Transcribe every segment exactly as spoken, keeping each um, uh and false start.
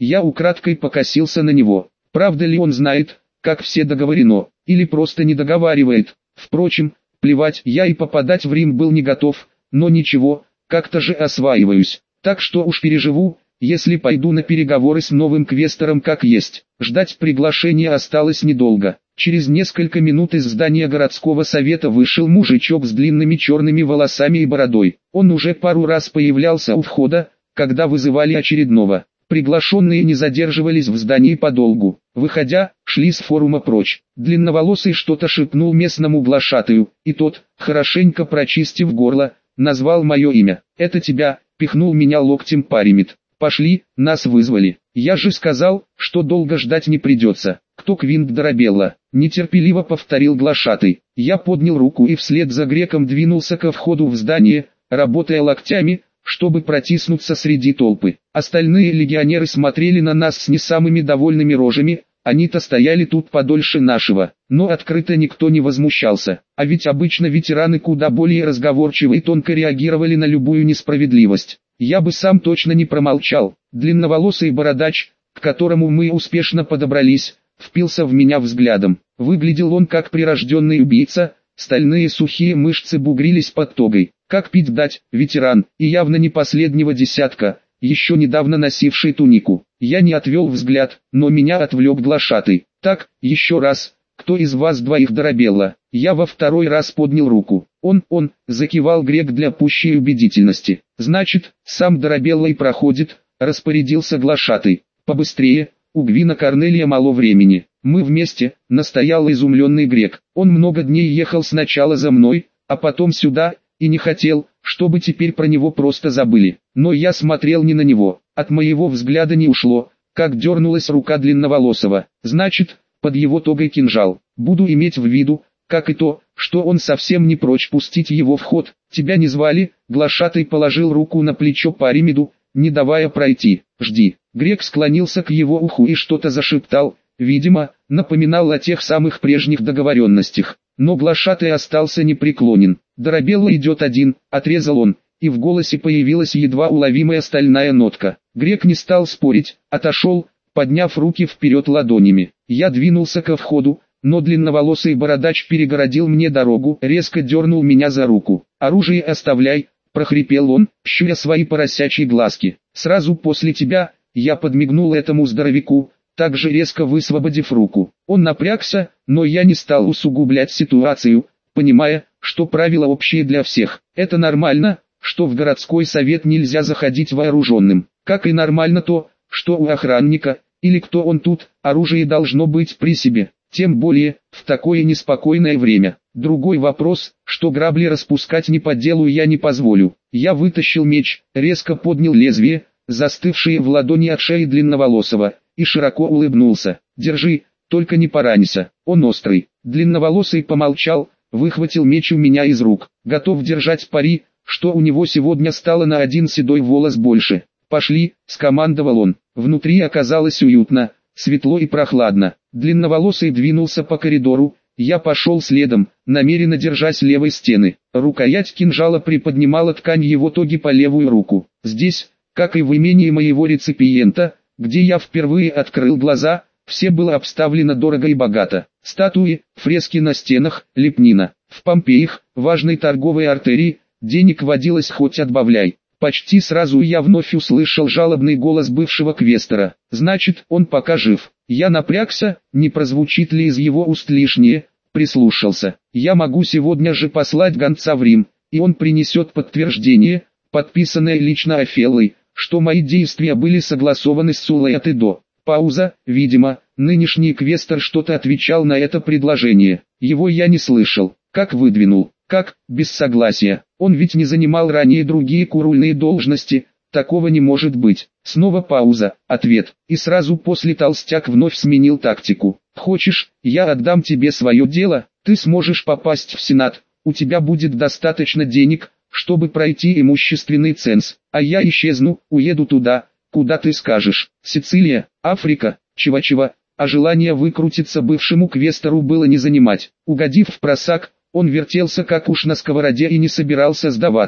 Я украдкой покосился на него. Правда ли он знает, как все договорено, или просто не договаривает? Впрочем, плевать, я и попадать в Рим был не готов, но ничего, как-то же осваиваюсь. Так что уж переживу, если пойду на переговоры с новым квестором как есть. Ждать приглашения осталось недолго. Через несколько минут из здания городского совета вышел мужичок с длинными черными волосами и бородой. Он уже пару раз появлялся у входа, когда вызывали очередного. Приглашенные не задерживались в здании подолгу. Выходя, шли с форума прочь. Длинноволосый что-то шепнул местному глашатаю, и тот, хорошенько прочистив горло, назвал мое имя. «Это тебя», — пихнул меня локтем Паримит. «Пошли, нас вызвали. Я же сказал, что долго ждать не придется». «Кто Квинт Дарабелла?» — нетерпеливо повторил глашатый. Я поднял руку и вслед за греком двинулся ко входу в здание, работая локтями, чтобы протиснуться среди толпы. Остальные легионеры смотрели на нас с не самыми довольными рожами, они-то стояли тут подольше нашего, но открыто никто не возмущался. А ведь обычно ветераны куда более разговорчивы и тонко реагировали на любую несправедливость. Я бы сам точно не промолчал. Длинноволосый бородач, к которому мы успешно подобрались, впился в меня взглядом. Выглядел он как прирожденный убийца, стальные сухие мышцы бугрились под тогой. Как пить дать, ветеран, и явно не последнего десятка, еще недавно носивший тунику. Я не отвел взгляд, но меня отвлек глашатый. «Так, еще раз, кто из вас двоих Дарабелла?» Я во второй раз поднял руку. «Он, он», закивал грек для пущей убедительности. «Значит, сам Дарабелла и проходит», распорядился глашатый. «Побыстрее, у Гвина Корнелия мало времени». «Мы вместе», настоял изумленный грек. «Он много дней ехал сначала за мной, а потом сюда, и не хотел, чтобы теперь про него просто забыли». Но я смотрел не на него, от моего взгляда не ушло, как дернулась рука длинноволосого. «Значит, под его тогой кинжал. Буду иметь в виду, как и то, что он совсем не прочь пустить его в ход. Тебя не звали?» Глашатай положил руку на плечо Паримиду, не давая пройти. «Жди». Грек склонился к его уху и что-то зашептал, видимо, напоминал о тех самых прежних договоренностях. Но глашатай остался непреклонен. «Дарабелла идет один», — отрезал он, и в голосе появилась едва уловимая стальная нотка. Грек не стал спорить, отошел, подняв руки вперед ладонями. Я двинулся ко входу, но длинноволосый бородач перегородил мне дорогу, резко дернул меня за руку. «Оружие оставляй», — прохрипел он, щуря свои поросячьи глазки. «Сразу после тебя», — я подмигнул этому здоровяку, также резко высвободив руку. Он напрягся, но я не стал усугублять ситуацию, понимая, что правила общие для всех. Это нормально, что в городской совет нельзя заходить вооруженным. Как и нормально то, что у охранника, или кто он тут, оружие должно быть при себе. Тем более, в такое неспокойное время. Другой вопрос, что грабли распускать не по делу я не позволю. Я вытащил меч, резко поднял лезвие, застывшее в ладони от шеи длинноволосого, и широко улыбнулся. «Держи, только не поранься, он острый». Длинноволосый помолчал, выхватил меч у меня из рук. Готов держать пари, что у него сегодня стало на один седой волос больше. «Пошли», — скомандовал он. Внутри оказалось уютно, светло и прохладно. Длинноволосый двинулся по коридору, я пошел следом, намеренно держась левой стены. Рукоять кинжала приподнимала ткань его тоги по левую руку. Здесь, как и в имении моего реципиента, где я впервые открыл глаза, все было обставлено дорого и богато. Статуи, фрески на стенах, лепнина. В Помпеях, важной торговой артерии, денег водилось хоть отбавляй. Почти сразу я вновь услышал жалобный голос бывшего квестора. Значит, он пока жив. Я напрягся, не прозвучит ли из его уст лишнее, прислушался. Я могу сегодня же послать гонца в Рим, и он принесет подтверждение, подписанное лично Офеллой, что мои действия были согласованы с Сулой от и до. Пауза, видимо, нынешний квестор что-то отвечал на это предложение. Его я не слышал. Как выдвинул? Как, без согласия? Он ведь не занимал ранее другие курульные должности, такого не может быть. Снова пауза, ответ, и сразу после толстяк вновь сменил тактику. Хочешь, я отдам тебе свое дело, ты сможешь попасть в Сенат, у тебя будет достаточно денег, чтобы пройти имущественный ценз, а я исчезну, уеду туда, куда ты скажешь. Сицилия, Африка, чего-чего, а желание выкрутиться бывшему квестору было не занимать. Угодив в просак, он вертелся как уж на сковороде и не собирался сдаваться.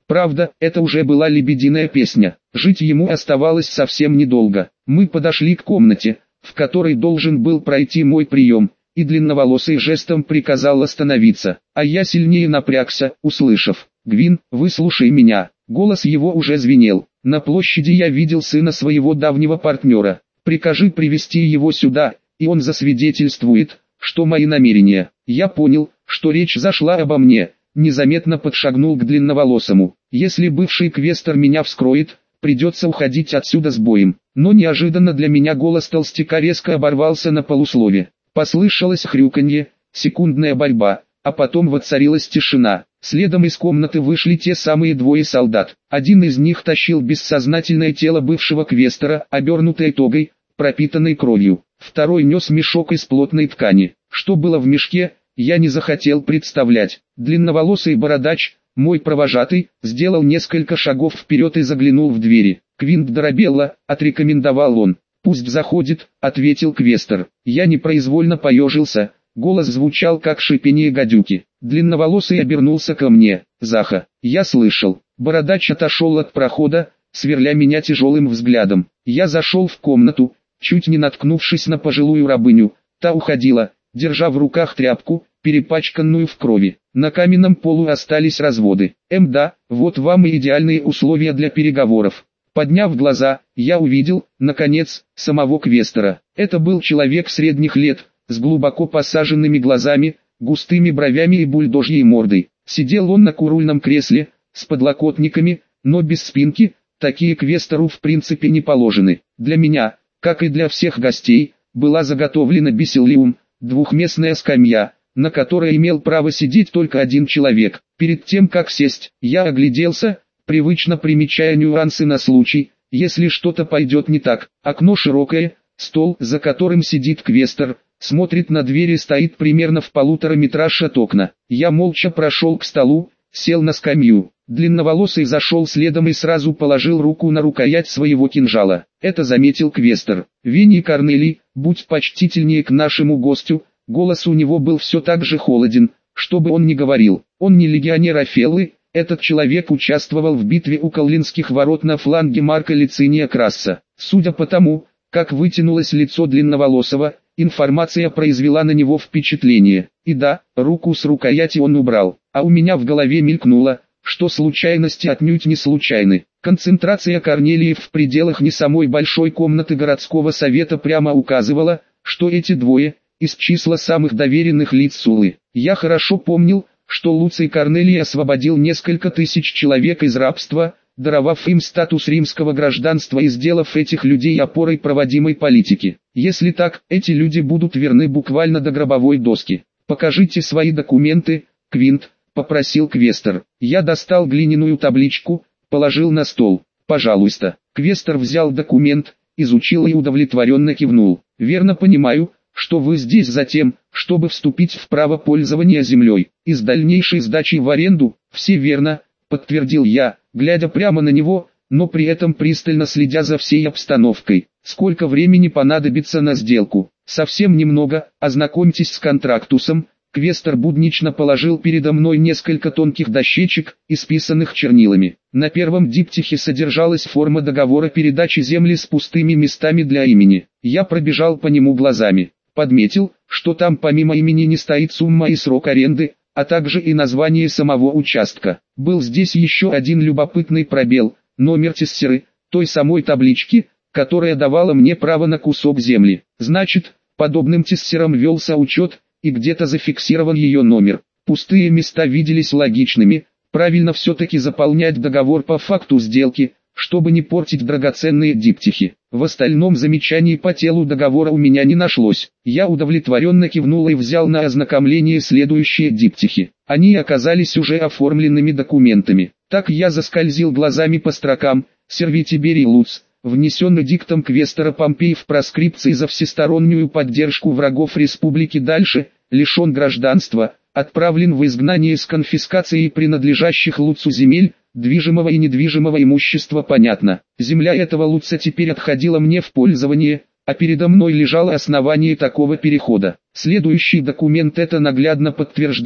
Правда, это уже была лебединая песня. Жить ему оставалось совсем недолго. Мы подошли к комнате, в которой должен был пройти мой прием, и длинноволосый жестом приказал остановиться, а я сильнее напрягся, услышав: «Гвин, выслушай меня». Голос его уже звенел. На площади я видел сына своего давнего партнера. Прикажи привести его сюда, и он засвидетельствует, что мои намерения. Я понял, что речь зашла обо мне, незаметно подшагнул к длинноволосому. Если бывший квестор меня вскроет, придется уходить отсюда с боем. Но неожиданно для меня голос толстяка резко оборвался на полуслове. Послышалось хрюканье, секундная борьба, а потом воцарилась тишина. Следом из комнаты вышли те самые двое солдат. Один из них тащил бессознательное тело бывшего квестора, обернутое тогой, пропитанной кровью. Второй нес мешок из плотной ткани. Что было в мешке, я не захотел представлять. Длинноволосый бородач, мой провожатый, сделал несколько шагов вперед и заглянул в двери. «Квинт Доробелла», — отрекомендовал он. «Пусть заходит», — ответил квестор. Я непроизвольно поежился, голос звучал как шипение гадюки. Длинноволосый обернулся ко мне. «Заха». Я слышал. Бородач отошел от прохода, сверля меня тяжелым взглядом. Я зашел в комнату, чуть не наткнувшись на пожилую рабыню. Та уходила, держа в руках тряпку, перепачканную в крови. На каменном полу остались разводы. Эм да, вот вам и идеальные условия для переговоров. Подняв глаза, я увидел, наконец, самого квестора. Это был человек средних лет, с глубоко посаженными глазами, густыми бровями и бульдожьей мордой. Сидел он на курульном кресле, с подлокотниками, но без спинки, такие квестору в принципе не положены. Для меня, как и для всех гостей, была заготовлена бисиллиум, двухместная скамья, на которой имел право сидеть только один человек. Перед тем как сесть, я огляделся, привычно примечая нюансы на случай, если что-то пойдет не так. Окно широкое, стол, за которым сидит квестор, смотрит на дверь и стоит примерно в полутора метраж от окна. Я молча прошел к столу, сел на скамью. Длинноволосый зашел следом и сразу положил руку на рукоять своего кинжала. Это заметил квестор. «Винни Корнелий, будь почтительнее к нашему гостю». Голос у него был все так же холоден, что бы он ни говорил. Он не легионер Офеллы, этот человек участвовал в битве у Коллинских ворот на фланге Марка Лициния Красса. Судя по тому, как вытянулось лицо длинноволосого, информация произвела на него впечатление. И да, руку с рукояти он убрал, а у меня в голове мелькнуло, что случайности отнюдь не случайны. Концентрация Корнелиев в пределах не самой большой комнаты городского совета прямо указывала, что эти двое – из числа самых доверенных лиц Сулы. Я хорошо помнил, что Луций Корнелий освободил несколько тысяч человек из рабства, даровав им статус римского гражданства и сделав этих людей опорой проводимой политики. Если так, эти люди будут верны буквально до гробовой доски. «Покажите свои документы, Квинт», — попросил квестор. Я достал глиняную табличку, положил на стол. «Пожалуйста». Квестор взял документ, изучил и удовлетворенно кивнул. «Верно понимаю, что вы здесь за тем, чтобы вступить в право пользования землей, и с дальнейшей сдачей в аренду». «Все верно», — подтвердил я, глядя прямо на него, но при этом пристально следя за всей обстановкой. «Сколько времени понадобится на сделку?» «Совсем немного, ознакомьтесь с контрактусом». Квестор буднично положил передо мной несколько тонких дощечек, исписанных чернилами. На первом диптихе содержалась форма договора передачи земли с пустыми местами для имени. Я пробежал по нему глазами. Подметил, что там помимо имени не стоит сумма и срок аренды, а также и название самого участка. Был здесь еще один любопытный пробел, номер тессеры, той самой таблички, которая давала мне право на кусок земли. Значит, подобным тессерам велся учет, и где-то зафиксирован ее номер. Пустые места виделись логичными, правильно все-таки заполнять договор по факту сделки, чтобы не портить драгоценные диптихи. В остальном замечаний по телу договора у меня не нашлось. Я удовлетворенно кивнул и взял на ознакомление следующие диптихи. Они оказались уже оформленными документами. Так я заскользил глазами по строкам. Сервий Тиберий Луц, внесен эдиктом квестора Помпей в проскрипции за всестороннюю поддержку врагов республики, дальше, лишен гражданства, отправлен в изгнание с конфискацией принадлежащих Луцу земель, движимого и недвижимого имущества. Понятно. Земля этого Луца теперь отходила мне в пользование, а передо мной лежало основание такого перехода. Следующий документ это наглядно подтверждал.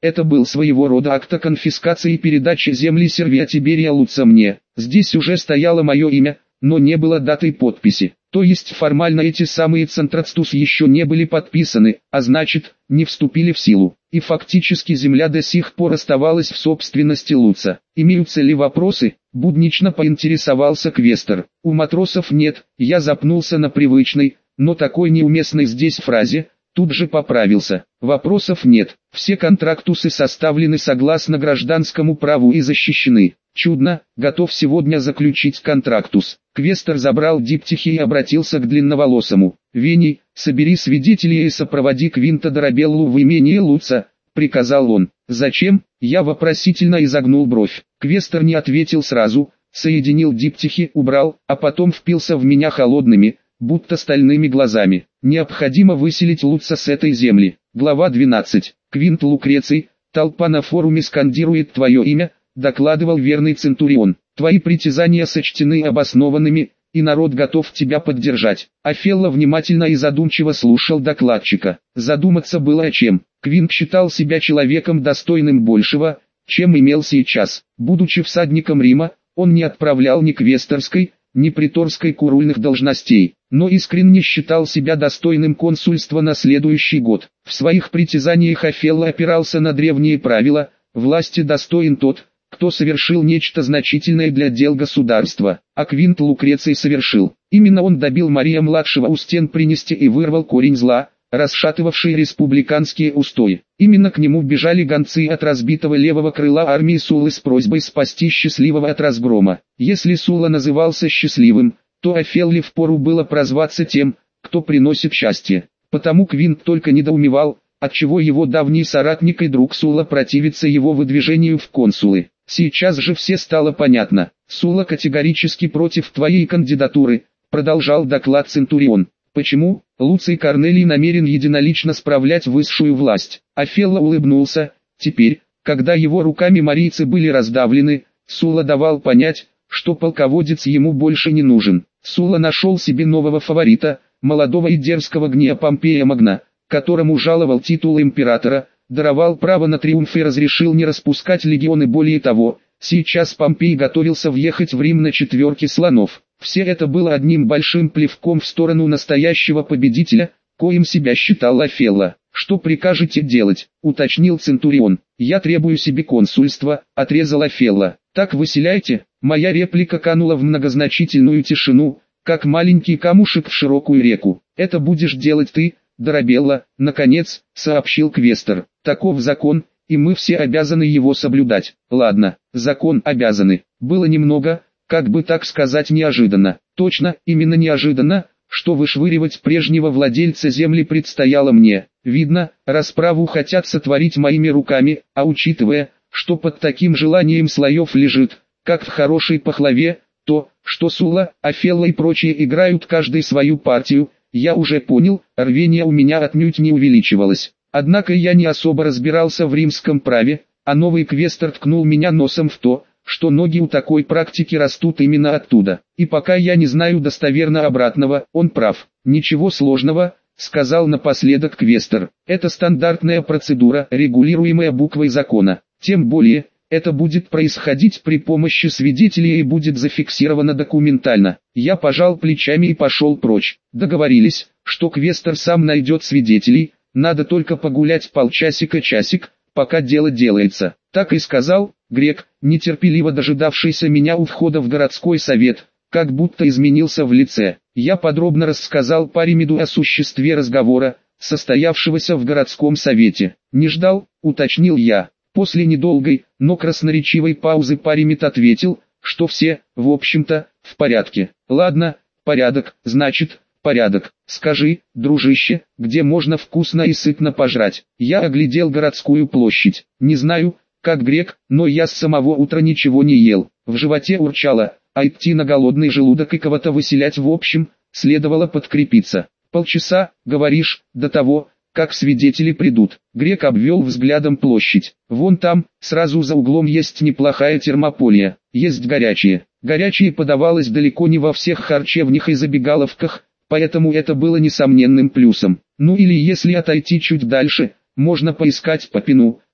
Это был своего рода акт конфискации и передачи земли Сервия Тиберия Луция мне. Здесь уже стояло мое имя, но не было даты и подписи. То есть формально эти самые центрацтус еще не были подписаны, а значит, не вступили в силу. И фактически земля до сих пор оставалась в собственности Луция. Имеются ли вопросы? Буднично поинтересовался квестор. У матросов нет, я запнулся на привычной, но такой неуместной здесь фразе, тут же поправился. Вопросов нет, все контрактусы составлены согласно гражданскому праву и защищены. Чудно, готов сегодня заключить контрактус. Квестор забрал диптихи и обратился к длинноволосому. «Вений, собери свидетелей и сопроводи Квинта Дорабеллу в имение Луция», — приказал он. «Зачем?» — я вопросительно изогнул бровь. Квестор не ответил сразу, соединил диптихи, убрал, а потом впился в меня холодными, будто стальными глазами. «Необходимо выселить Луция с этой земли». Глава двенадцать. Квинт Лукреций, толпа на форуме скандирует твое имя, докладывал верный Центурион. Твои притязания сочтены обоснованными, и народ готов тебя поддержать. Офелло внимательно и задумчиво слушал докладчика. Задуматься было о чем. Квинт считал себя человеком достойным большего, чем имел сейчас. Будучи всадником Рима, он не отправлял ни квесторской, ни приторской курульных должностей, но искренне считал себя достойным консульства на следующий год. В своих притязаниях Офелло опирался на древние правила: власти достоин тот, кто совершил нечто значительное для дел государства, а Квинт Лукреций совершил. Именно он добил Мария-младшего у стен принести и вырвал корень зла, расшатывавший республиканские устои. Именно к нему бежали гонцы от разбитого левого крыла армии Суллы с просьбой спасти счастливого от разгрома. Если Сулла назывался счастливым, то Офелле впору было прозваться тем, кто приносит счастье. Потому Квинт только недоумевал, отчего его давний соратник и друг Сулла противится его выдвижению в консулы. Сейчас же все стало понятно. Сулла категорически против твоей кандидатуры, продолжал доклад Центурион. Почему? Луций Корнелий намерен единолично справлять высшую власть. Офелло улыбнулся. Теперь, когда его руками марийцы были раздавлены, Сулла давал понять, что полководец ему больше не нужен. Сулла нашел себе нового фаворита, молодого и дерзкого Гния Помпея Магна, которому жаловал титул императора, даровал право на триумф и разрешил не распускать легионы. Более того, сейчас Помпей готовился въехать в Рим на четверке слонов. Все это было одним большим плевком в сторону настоящего победителя, коим себя считал Офелло. «Что прикажете делать?» — уточнил Центурион. «Я требую себе консульства», — отрезал Офелло. «Так выселяйте». Моя реплика канула в многозначительную тишину, как маленький камушек в широкую реку. «Это будешь делать ты, Дорабелло», — наконец, сообщил квестор. «Таков закон, и мы все обязаны его соблюдать». «Ладно, закон обязаны». Было немного, как бы так сказать, неожиданно. Точно, именно неожиданно, что вышвыривать прежнего владельца земли предстояло мне. Видно, расправу хотят сотворить моими руками, а учитывая, что под таким желанием слоев лежит, как в хорошей пахлаве, то, что Сулла, Офелло и прочие играют каждый свою партию, я уже понял, рвение у меня отнюдь не увеличивалось. Однако я не особо разбирался в римском праве, а новый квестор ткнул меня носом в то, что ноги у такой практики растут именно оттуда. И пока я не знаю достоверно обратного, он прав. «Ничего сложного», — сказал напоследок квестор. «Это стандартная процедура, регулируемая буквой закона. Тем более, это будет происходить при помощи свидетелей и будет зафиксировано документально». Я пожал плечами и пошел прочь. Договорились, что квестор сам найдет свидетелей, надо только погулять полчасика-часик, пока дело делается. Так и сказал грек, нетерпеливо дожидавшийся меня у входа в городской совет, как будто изменился в лице. Я подробно рассказал Паримеду о существе разговора, состоявшегося в городском совете. «Не ждал?» — уточнил я. После недолгой, но красноречивой паузы Паримед ответил, что все, в общем-то, в порядке. «Ладно, порядок, значит, порядок. Скажи, дружище, где можно вкусно и сытно пожрать?» Я оглядел городскую площадь. Не знаю, как грек, но я с самого утра ничего не ел. В животе урчало, а идти на голодный желудок и кого-то выселять в общем, следовало подкрепиться. «Полчаса, говоришь, до того, как свидетели придут». Грек обвел взглядом площадь. «Вон там, сразу за углом есть неплохая термополья, есть горячее». Горячее подавалось далеко не во всех харчевнях и забегаловках, поэтому это было несомненным плюсом. Ну или если отойти чуть дальше, можно поискать попину,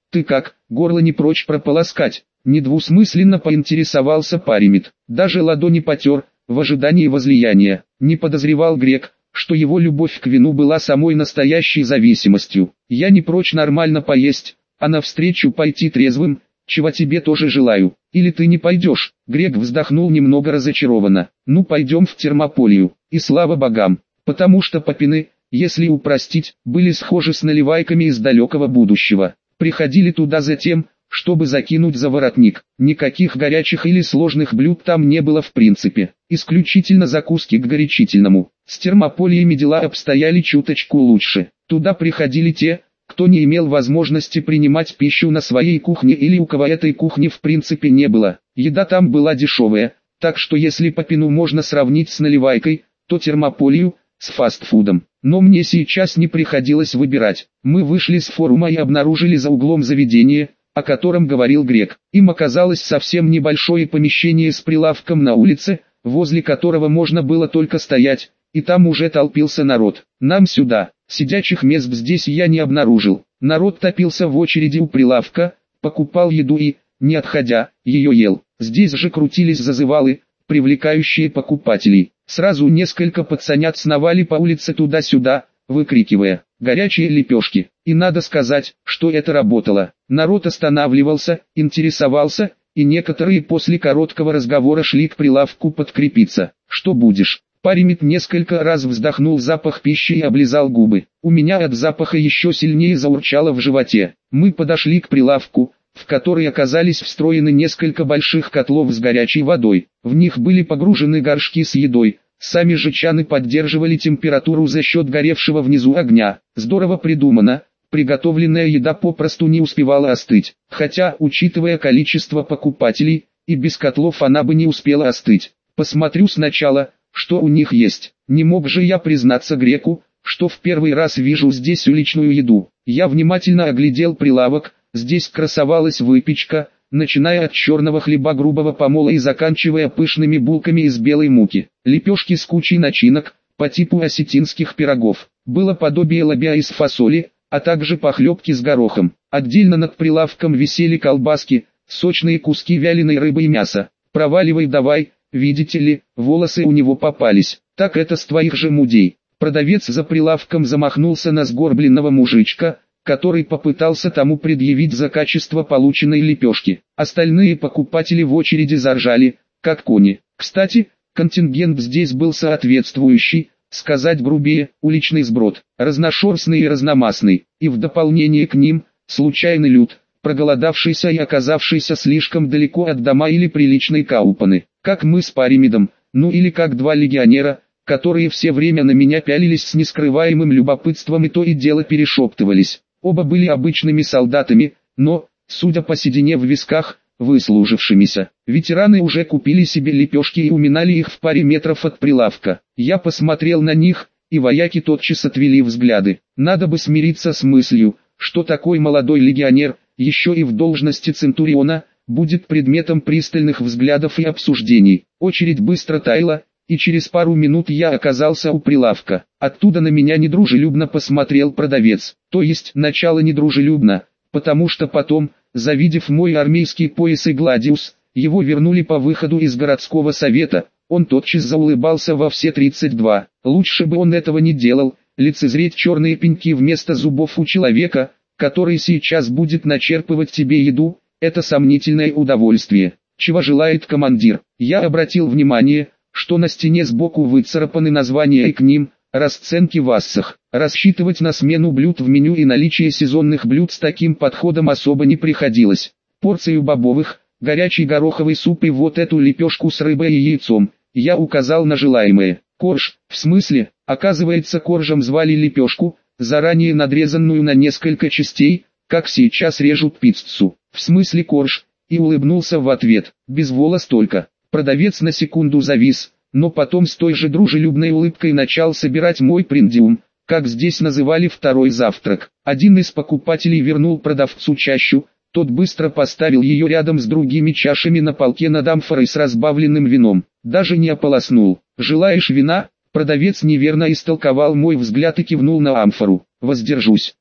Ты как, горло не прочь прополоскать? Недвусмысленно поинтересовался Паримит. Даже ладони потер, в ожидании возлияния. Не подозревал грек, что его любовь к вину была самой настоящей зависимостью. Я не прочь нормально поесть, а навстречу пойти трезвым, чего тебе тоже желаю. Или ты не пойдешь? Грек вздохнул немного разочарованно. Ну пойдем в Термополию, и слава богам, потому что попины, если упростить, были схожи с наливайками из далекого будущего. Приходили туда за тем, чтобы закинуть за воротник. Никаких горячих или сложных блюд там не было в принципе. Исключительно закуски к горячительному. С Термополиями дела обстояли чуточку лучше. Туда приходили те, кто не имел возможности принимать пищу на своей кухне или у кого этой кухни в принципе не было. Еда там была дешевая, так что если Попину можно сравнить с наливайкой, то Термополию – с фастфудом. Но мне сейчас не приходилось выбирать. Мы вышли с форума и обнаружили за углом заведение, о котором говорил грек. Им оказалось совсем небольшое помещение с прилавком на улице, возле которого можно было только стоять, и там уже толпился народ. Нам сюда. Сидячих мест здесь я не обнаружил. Народ топился в очереди у прилавка, покупал еду и, не отходя, ее ел. Здесь же крутились зазывалы, привлекающие покупателей. Сразу несколько пацанят сновали по улице туда-сюда, выкрикивая «горячие лепешки». И надо сказать, что это работало. Народ останавливался, интересовался, и некоторые после короткого разговора шли к прилавку подкрепиться. «Что будешь?» Паримит несколько раз вздохнул запах пищи и облизал губы. У меня от запаха еще сильнее заурчало в животе. Мы подошли к прилавку, в который оказались встроены несколько больших котлов с горячей водой. В них были погружены горшки с едой. Сами же чаны поддерживали температуру за счет горевшего внизу огня. Здорово придумано. Приготовленная еда попросту не успевала остыть. Хотя, учитывая количество покупателей, и без котлов она бы не успела остыть. Посмотрю сначала, что у них есть. Не мог же я признаться греку, что в первый раз вижу здесь уличную еду. Я внимательно оглядел прилавок. Здесь красовалась выпечка, начиная от черного хлеба грубого помола и заканчивая пышными булками из белой муки. Лепешки с кучей начинок, по типу осетинских пирогов. Было подобие лобя из фасоли, а также похлебки с горохом. Отдельно над прилавком висели колбаски, сочные куски вяленой рыбы и мяса. «Проваливай давай, видите ли, волосы у него попались. Так это с твоих же мудей». Продавец за прилавком замахнулся на сгорбленного мужичка, который попытался тому предъявить за качество полученной лепешки. Остальные покупатели в очереди заржали, как кони. Кстати, контингент здесь был соответствующий, сказать грубее, уличный сброд, разношерстный и разномастный, и в дополнение к ним, случайный люд, проголодавшийся и оказавшийся слишком далеко от дома или приличной каупаны, как мы с Паримидом, ну или как два легионера, которые все время на меня пялились с нескрываемым любопытством и то и дело перешептывались. Оба были обычными солдатами, но, судя по седине в висках, выслужившимися. Ветераны уже купили себе лепешки и уминали их в паре метров от прилавка. Я посмотрел на них, и вояки тотчас отвели взгляды. Надо бы смириться с мыслью, что такой молодой легионер, еще и в должности центуриона, будет предметом пристальных взглядов и обсуждений. Очередь быстро таяла, и через пару минут я оказался у прилавка. Оттуда на меня недружелюбно посмотрел продавец. То есть, начало недружелюбно, потому что потом, завидев мой армейский пояс и гладиус, его вернули по выходу из городского совета, он тотчас заулыбался во все тридцать два. Лучше бы он этого не делал, лицезреть черные пеньки вместо зубов у человека, который сейчас будет начерпывать тебе еду, это сомнительное удовольствие. Чего желает командир? Я обратил внимание, что на стене сбоку выцарапаны названия и к ним, расценки в ассах. Рассчитывать на смену блюд в меню и наличие сезонных блюд с таким подходом особо не приходилось. Порцию бобовых, горячий гороховый суп и вот эту лепешку с рыбой и яйцом. Я указал на желаемое. Корж, в смысле, оказывается коржем звали лепешку, заранее надрезанную на несколько частей, как сейчас режут пиццу. В смысле корж, и улыбнулся в ответ, без волос только. Продавец на секунду завис, но потом с той же дружелюбной улыбкой начал собирать мой приндиум, как здесь называли второй завтрак. Один из покупателей вернул продавцу чащу, тот быстро поставил ее рядом с другими чашами на полке над амфорой с разбавленным вином, даже не ополоснул. «Желаешь вина?» Продавец неверно истолковал мой взгляд и кивнул на амфору. «Воздержусь».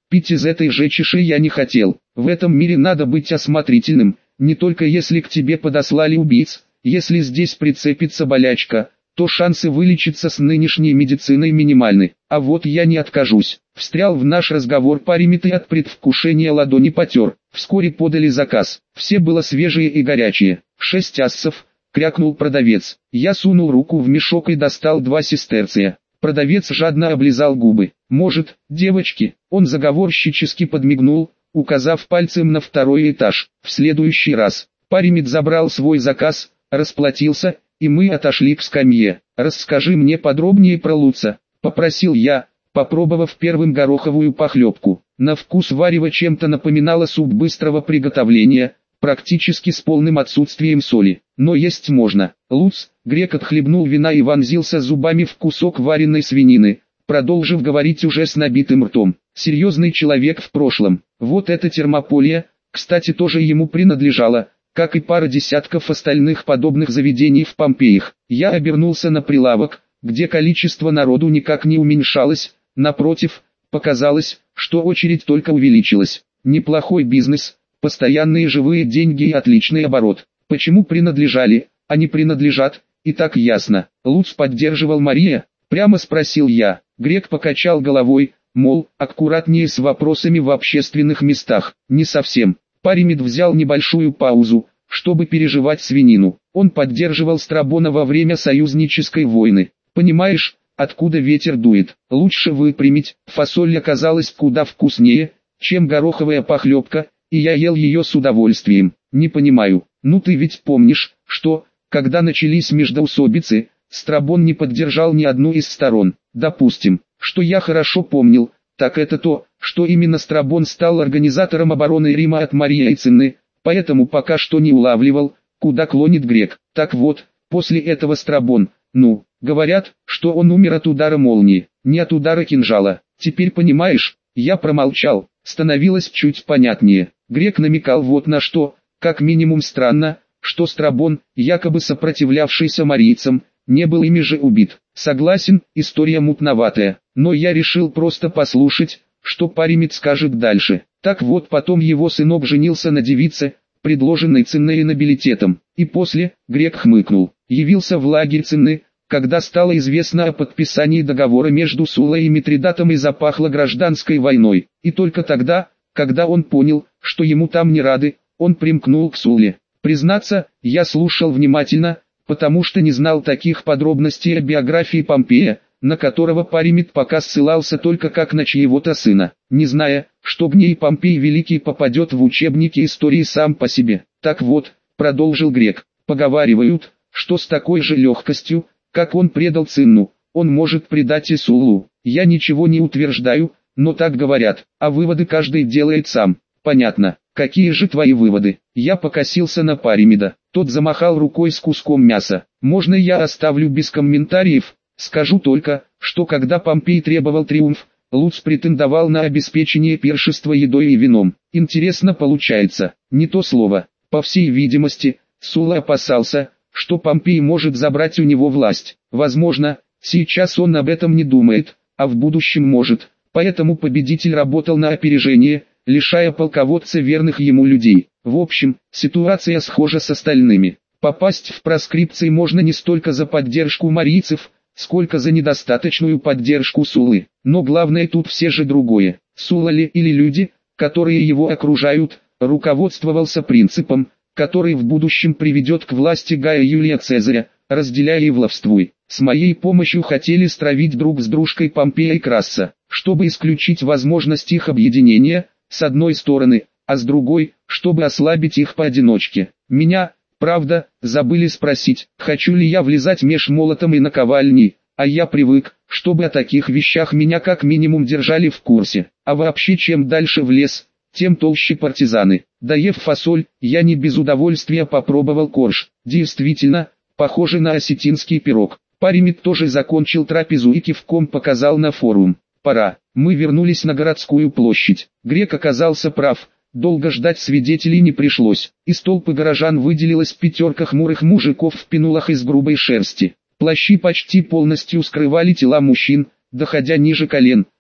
Пить из этой же чаши я не хотел. В этом мире надо быть осмотрительным, не только если к тебе подослали убийц. Если здесь прицепится болячка, то шансы вылечиться с нынешней медициной минимальны. А вот я не откажусь. Встрял в наш разговор Паримит и от предвкушения ладони потер. Вскоре подали заказ. Все было свежие и горячие. Шесть ассов, крякнул продавец. Я сунул руку в мешок и достал два сестерция. Продавец жадно облизал губы. Может, девочки? Он заговорщически подмигнул, указав пальцем на второй этаж. В следующий раз Паримит забрал свой заказ, расплатился, и мы отошли к скамье. «Расскажи мне подробнее про Луца», — попросил я, попробовав первым гороховую похлебку. На вкус варево чем-то напоминало суп быстрого приготовления, практически с полным отсутствием соли. Но есть можно. Луц, грек отхлебнул вина и вонзился зубами в кусок вареной свинины, продолжив говорить уже с набитым ртом. Серьезный человек в прошлом. Вот эта Термополия, кстати, тоже ему принадлежала, как и пара десятков остальных подобных заведений в Помпеях. Я обернулся на прилавок, где количество народу никак не уменьшалось, напротив, показалось, что очередь только увеличилась. Неплохой бизнес, постоянные живые деньги и отличный оборот. Почему принадлежали, а не принадлежат, и так ясно. Луц поддерживал Мария, прямо спросил я. Грек покачал головой, мол, аккуратнее с вопросами в общественных местах. Не совсем. Паримит взял небольшую паузу, чтобы переживать свинину. Он поддерживал Страбона во время союзнической войны. Понимаешь, откуда ветер дует? Лучше выпрямить. Фасоль оказалась куда вкуснее, чем гороховая похлебка, и я ел ее с удовольствием. Не понимаю. Ну ты ведь помнишь, что, когда начались междоусобицы, Страбон не поддержал ни одну из сторон. Допустим, что я хорошо помнил, так это то, что именно Страбон стал организатором обороны Рима от Марии Айцинны, поэтому пока что не улавливал, куда клонит грек. Так вот, после этого Страбон, ну, говорят, что он умер от удара молнии, не от удара кинжала. Теперь понимаешь? Я промолчал, становилось чуть понятнее. Грек намекал вот на что, как минимум странно, что Страбон, якобы сопротивлявшийся марийцам, не был ими же убит. Согласен, история мутноватая, но я решил просто послушать, что Паримит скажет дальше. Так вот, потом его сынок женился на девице, предложенной Цинной и нобилитетом, и после, грек хмыкнул, явился в лагерь Цинны, когда стало известно о подписании договора между Суллой и Митридатом и запахло гражданской войной, и только тогда, когда он понял, что ему там не рады, он примкнул к Сулле. Признаться, я слушал внимательно, потому что не знал таких подробностей о биографии Помпея, на которого Паримит пока ссылался только как на чьего-то сына, не зная, что в ней Помпей Великий попадет в учебники истории сам по себе. Так вот, продолжил грек, поговаривают, что с такой же легкостью, как он предал Цинну, он может предать и Суллу. Я ничего не утверждаю, но так говорят, а выводы каждый делает сам. Понятно. Какие же твои выводы? Я покосился на Паримида. Тот замахал рукой с куском мяса. Можно я оставлю без комментариев? Скажу только, что когда Помпей требовал триумф, Луц претендовал на обеспечение пиршества едой и вином. Интересно получается. Не то слово. По всей видимости, Сулла опасался, что Помпей может забрать у него власть. Возможно, сейчас он об этом не думает, а в будущем может. Поэтому победитель работал на опережение, лишая полководца верных ему людей. В общем, ситуация схожа с остальными. Попасть в проскрипции можно не столько за поддержку марийцев, сколько за недостаточную поддержку Суллы. Но главное тут все же другое. Сулла ли или люди, которые его окружают, руководствовался принципом, который в будущем приведет к власти Гая Юлия Цезаря, разделяя и властвуй. С моей помощью хотели стравить друг с дружкой Помпея и Красса, чтобы исключить возможность их объединения, с одной стороны, а с другой, чтобы ослабить их поодиночке. Меня, правда, забыли спросить, хочу ли я влезать меж молотом и наковальней, а я привык, чтобы о таких вещах меня как минимум держали в курсе. А вообще, чем дальше в лес, тем толще партизаны. Доев фасоль, я не без удовольствия попробовал корж. Действительно, похоже на осетинский пирог. Паримит тоже закончил трапезу и кивком показал на форум. Пора. Мы вернулись на городскую площадь. Грек оказался прав. Долго ждать свидетелей не пришлось. Из толпы горожан выделилась пятерка хмурых мужиков в пенулах из грубой шерсти. Плащи почти полностью скрывали тела мужчин, доходя ниже колен,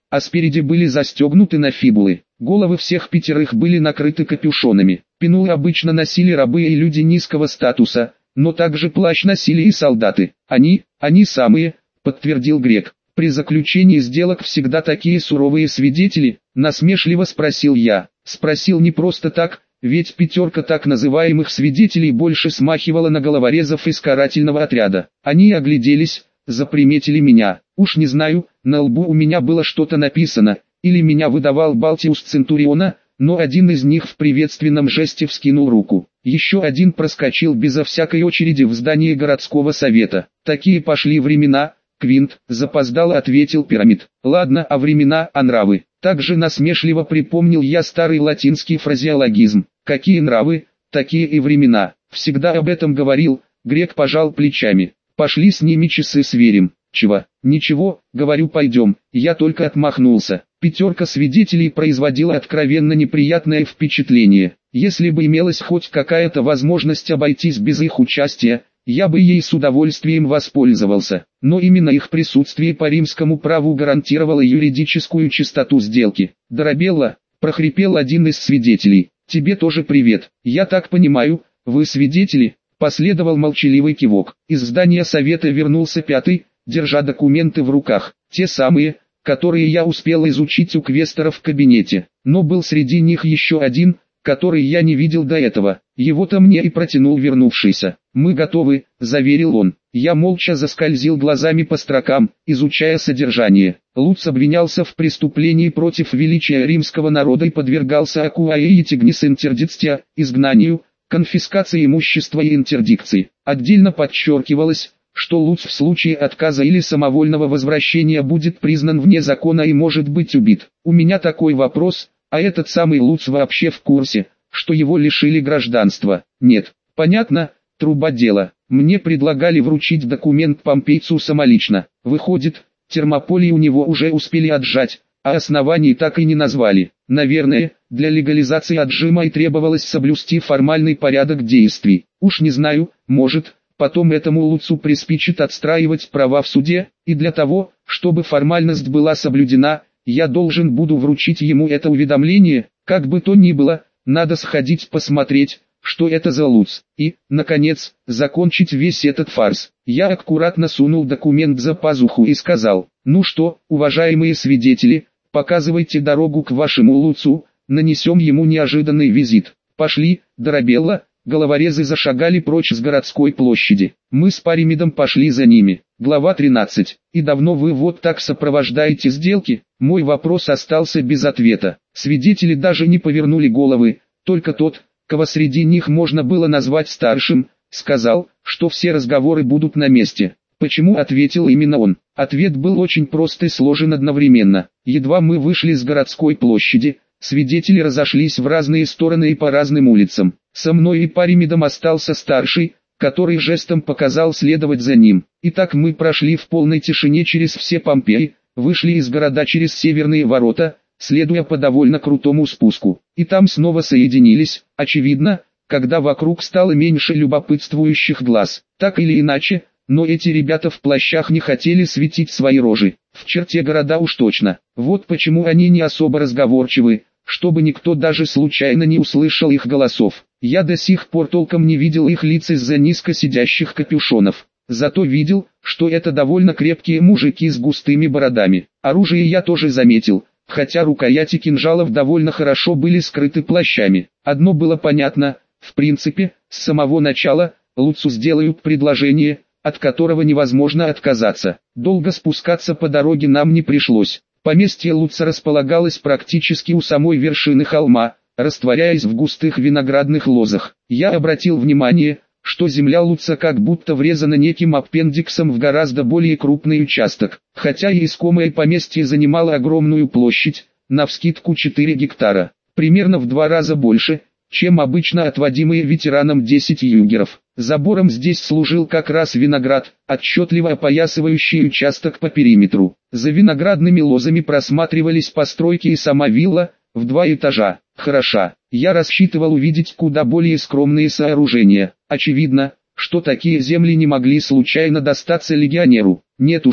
а спереди были застегнуты на фибулы. Головы всех пятерых были накрыты капюшонами. Пенулы обычно носили рабы и люди низкого статуса, но также плащ носили и солдаты. Они, они самые, подтвердил грек. При заключении сделок всегда такие суровые свидетели, насмешливо спросил я. Спросил не просто так, ведь пятерка так называемых свидетелей больше смахивала на головорезов из карательного отряда. Они огляделись, заприметили меня. Уж не знаю, на лбу у меня было что-то написано, или меня выдавал Балтиус Центуриона, но один из них в приветственном жесте вскинул руку. Еще один проскочил безо всякой очереди в здание городского совета. Такие пошли времена, Квинт, запоздало ответил Пирамид. Ладно, а времена, а нравы. Также насмешливо припомнил я старый латинский фразеологизм. Какие нравы, такие и времена. Всегда об этом говорил, грек пожал плечами. Пошли с ними часы сверим. Чего? Ничего, говорю, пойдем. Я только отмахнулся. Пятерка свидетелей производила откровенно неприятное впечатление. Если бы имелась хоть какая-то возможность обойтись без их участия, я бы ей с удовольствием воспользовался. Но именно их присутствие по римскому праву гарантировало юридическую чистоту сделки. «Дарабелла», — прохрипел один из свидетелей, — «тебе тоже привет. Я так понимаю, вы свидетели?» Последовал молчаливый кивок. Из здания совета вернулся пятый, держа документы в руках, те самые, которые я успел изучить у квестора в кабинете. Но был среди них еще один, который я не видел до этого. Его-то мне и протянул вернувшийся. «Мы готовы», — заверил он. Я молча заскользил глазами по строкам, изучая содержание. Луц обвинялся в преступлении против величия римского народа и подвергался акуаэи тигнис интердикция, изгнанию, конфискации имущества и интердикции. Отдельно подчеркивалось, что Луц в случае отказа или самовольного возвращения будет признан вне закона и может быть убит. У меня такой вопрос, а этот самый Луц вообще в курсе, что его лишили гражданства? Нет. Понятно, труба дела. Мне предлагали вручить документ помпейцу самолично. Выходит, Термополий у него уже успели отжать, а оснований так и не назвали. Наверное, для легализации отжима и требовалось соблюсти формальный порядок действий. Уж не знаю, может, потом этому Луцу приспичит отстраивать права в суде, и для того, чтобы формальность была соблюдена, я должен буду вручить ему это уведомление. Как бы то ни было, надо сходить посмотреть, что это за Луц, и, наконец, закончить весь этот фарс. Я аккуратно сунул документ за пазуху и сказал: «Ну что, уважаемые свидетели, показывайте дорогу к вашему Луцу, нанесем ему неожиданный визит». «Пошли, Дарабелла». Головорезы зашагали прочь с городской площади. Мы с Паримидом пошли за ними. Глава тринадцать. «И давно вы вот так сопровождаете сделки?» Мой вопрос остался без ответа. Свидетели даже не повернули головы, только тот, кого среди них можно было назвать старшим, сказал, что все разговоры будут на месте. Почему ответил именно он? Ответ был очень прост и сложен одновременно. Едва мы вышли с городской площади, свидетели разошлись в разные стороны и по разным улицам. Со мной и Паримидом остался старший, который жестом показал следовать за ним. И так мы прошли в полной тишине через все Помпеи, вышли из города через северные ворота, следуя по довольно крутому спуску. И там снова соединились, очевидно, когда вокруг стало меньше любопытствующих глаз. Так или иначе, но эти ребята в плащах не хотели светить свои рожи. В черте города уж точно. Вот почему они не особо разговорчивы, чтобы никто даже случайно не услышал их голосов. Я до сих пор толком не видел их лиц из-за низко сидящих капюшонов. Зато видел, что это довольно крепкие мужики с густыми бородами. Оружие я тоже заметил, хотя рукояти кинжалов довольно хорошо были скрыты плащами. Одно было понятно, в принципе, с самого начала, Луцу сделают предложение, от которого невозможно отказаться. Долго спускаться по дороге нам не пришлось. Поместье Луца располагалось практически у самой вершины холма, растворяясь в густых виноградных лозах. Я обратил внимание, что земля Луца как будто врезана неким аппендиксом в гораздо более крупный участок. Хотя и искомое поместье занимало огромную площадь, навскидку четыре гектара, примерно в два раза больше, чем обычно отводимые ветеранам десять югеров. Забором здесь служил как раз виноград, отчетливо опоясывающий участок по периметру. За виноградными лозами просматривались постройки и сама вилла, в два этажа. Хороша. Я рассчитывал увидеть куда более скромные сооружения. Очевидно, что такие земли не могли случайно достаться легионеру. Нет уж,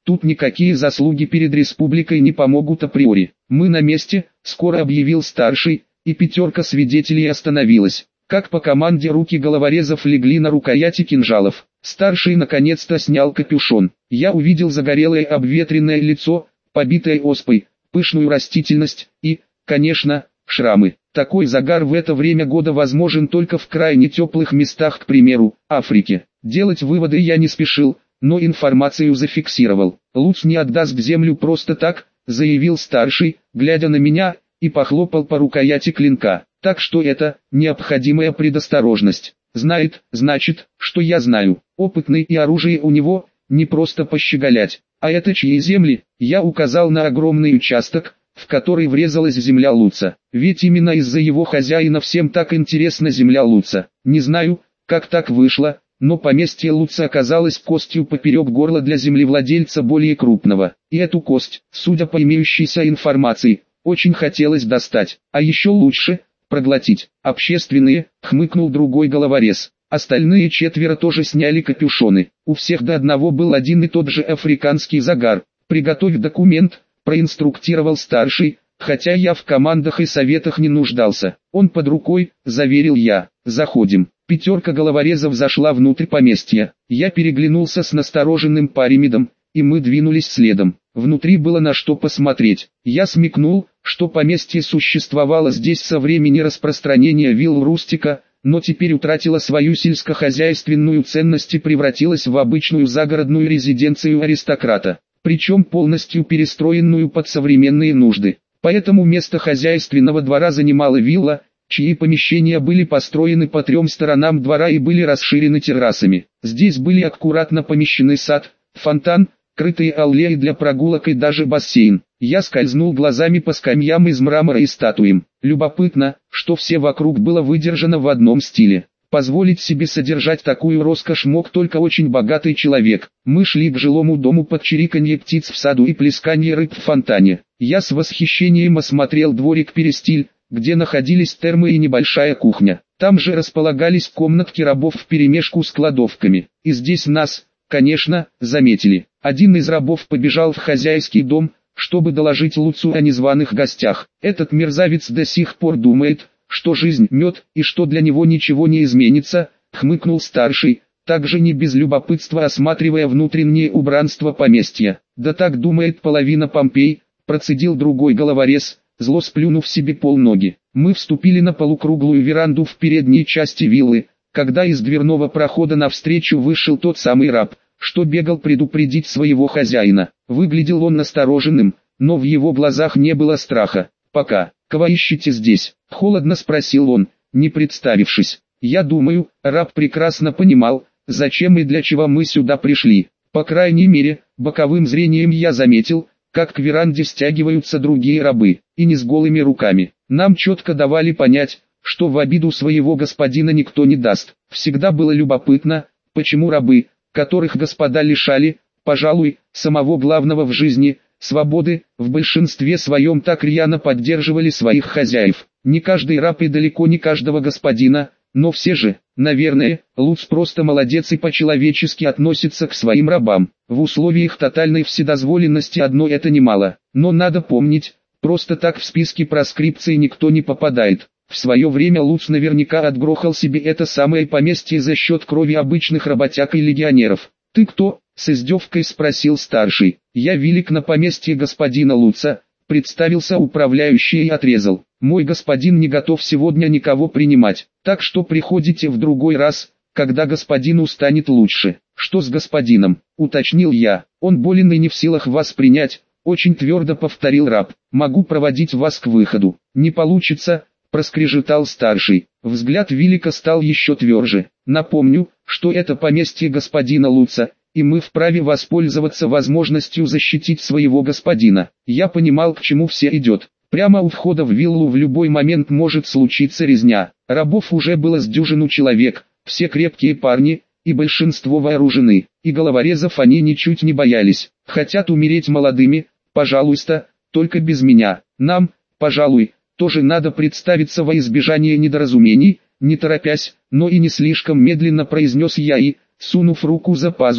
Тут никакие заслуги перед республикой не помогут априори. Мы на месте, скоро объявил старший, и пятерка свидетелей остановилась. Как по команде руки головорезов легли на рукояти кинжалов. Старший наконец-то снял капюшон. Я увидел загорелое обветренное лицо, побитое оспой, пышную растительность и, конечно, шрамы. Такой загар в это время года возможен только в крайне теплых местах, к примеру, Африке. Делать выводы я не спешил, но информацию зафиксировал. Луц не отдаст землю просто так, заявил старший, глядя на меня, и похлопал по рукояти клинка. Так что это необходимая предосторожность. Знает, значит, что я знаю. Опытный, и оружие у него не просто пощеголять. А это чьи земли? Я указал на огромный участок, в который врезалась земля Луца. Ведь именно из-за его хозяина всем так интересна земля Луца. Не знаю, как так вышло, но поместье Луца оказалось костью поперек горла для землевладельца более крупного. И эту кость, судя по имеющейся информации, очень хотелось достать. А еще лучше проглотить. Общественные, хмыкнул другой головорез. Остальные четверо тоже сняли капюшоны. У всех до одного был один и тот же африканский загар. Приготовь документ, проинструктировал старший, хотя я в командах и советах не нуждался. Он под рукой, заверил я. Заходим. Пятерка головорезов зашла внутрь поместья. Я переглянулся с настороженным Паримидом, и мы двинулись следом. Внутри было на что посмотреть. Я смекнул, что поместье существовало здесь со времени распространения вилл Рустика, но теперь утратило свою сельскохозяйственную ценность и превратилось в обычную загородную резиденцию аристократа, причем полностью перестроенную под современные нужды. Поэтому место хозяйственного двора занимала вилла, чьи помещения были построены по трем сторонам двора и были расширены террасами. Здесь были аккуратно помещены сад, фонтан, крытые аллеи для прогулок и даже бассейн. Я скользнул глазами по скамьям из мрамора и статуям. Любопытно, что все вокруг было выдержано в одном стиле. Позволить себе содержать такую роскошь мог только очень богатый человек. Мы шли к жилому дому под чириканье птиц в саду и плесканье рыб в фонтане. Я с восхищением осмотрел дворик-перестиль, где находились термы и небольшая кухня. Там же располагались комнатки рабов вперемешку с кладовками. И здесь нас, конечно, заметили. Один из рабов побежал в хозяйский дом, чтобы доложить Луцу о незваных гостях. Этот мерзавец до сих пор думает, что жизнь мед, и что для него ничего не изменится, хмыкнул старший, также не без любопытства осматривая внутреннее убранство поместья. Да так думает половина Помпей, процедил другой головорез, зло сплюнув себе полноги. Мы вступили на полукруглую веранду в передней части виллы, когда из дверного прохода навстречу вышел тот самый раб, что бегал предупредить своего хозяина. Выглядел он настороженным, но в его глазах не было страха. «Пока, кого ищете здесь?» — холодно спросил он, не представившись. Я думаю, раб прекрасно понимал, зачем и для чего мы сюда пришли. По крайней мере, боковым зрением я заметил, как к веранде стягиваются другие рабы, и не с голыми руками. Нам четко давали понять, что в обиду своего господина никто не даст. Всегда было любопытно, почему рабы, которых господа лишали, пожалуй, самого главного в жизни, свободы, в большинстве своем так рьяно поддерживали своих хозяев. Не каждый раб и далеко не каждого господина, но все же, наверное, Луц просто молодец и по-человечески относится к своим рабам. В условиях тотальной вседозволенности одно это немало, но надо помнить, просто так в списке проскрипции никто не попадает. В свое время Луц наверняка отгрохал себе это самое поместье за счет крови обычных работяг и легионеров. «Ты кто?» — с издевкой спросил старший. «Я велик на поместье господина Луца», — представился управляющий и отрезал. «Мой господин не готов сегодня никого принимать, так что приходите в другой раз, когда господину станет лучше». «Что с господином?» — уточнил я. «Он болен и не в силах вас принять», — очень твердо повторил раб. «Могу проводить вас к выходу». «Не получится», — проскрежетал старший. Взгляд Вилика стал еще тверже. «Напомню, что это поместье господина Луца, и мы вправе воспользоваться возможностью защитить своего господина». Я понимал, к чему все идет. Прямо у входа в виллу в любой момент может случиться резня. Рабов уже было с дюжину человек, все крепкие парни, и большинство вооружены. И головорезов они ничуть не боялись. Хотят умереть молодыми, пожалуйста, только без меня. Нам, пожалуй, тоже надо представиться во избежание недоразумений, не торопясь, но и не слишком медленно произнес я и, сунув руку за пазуху,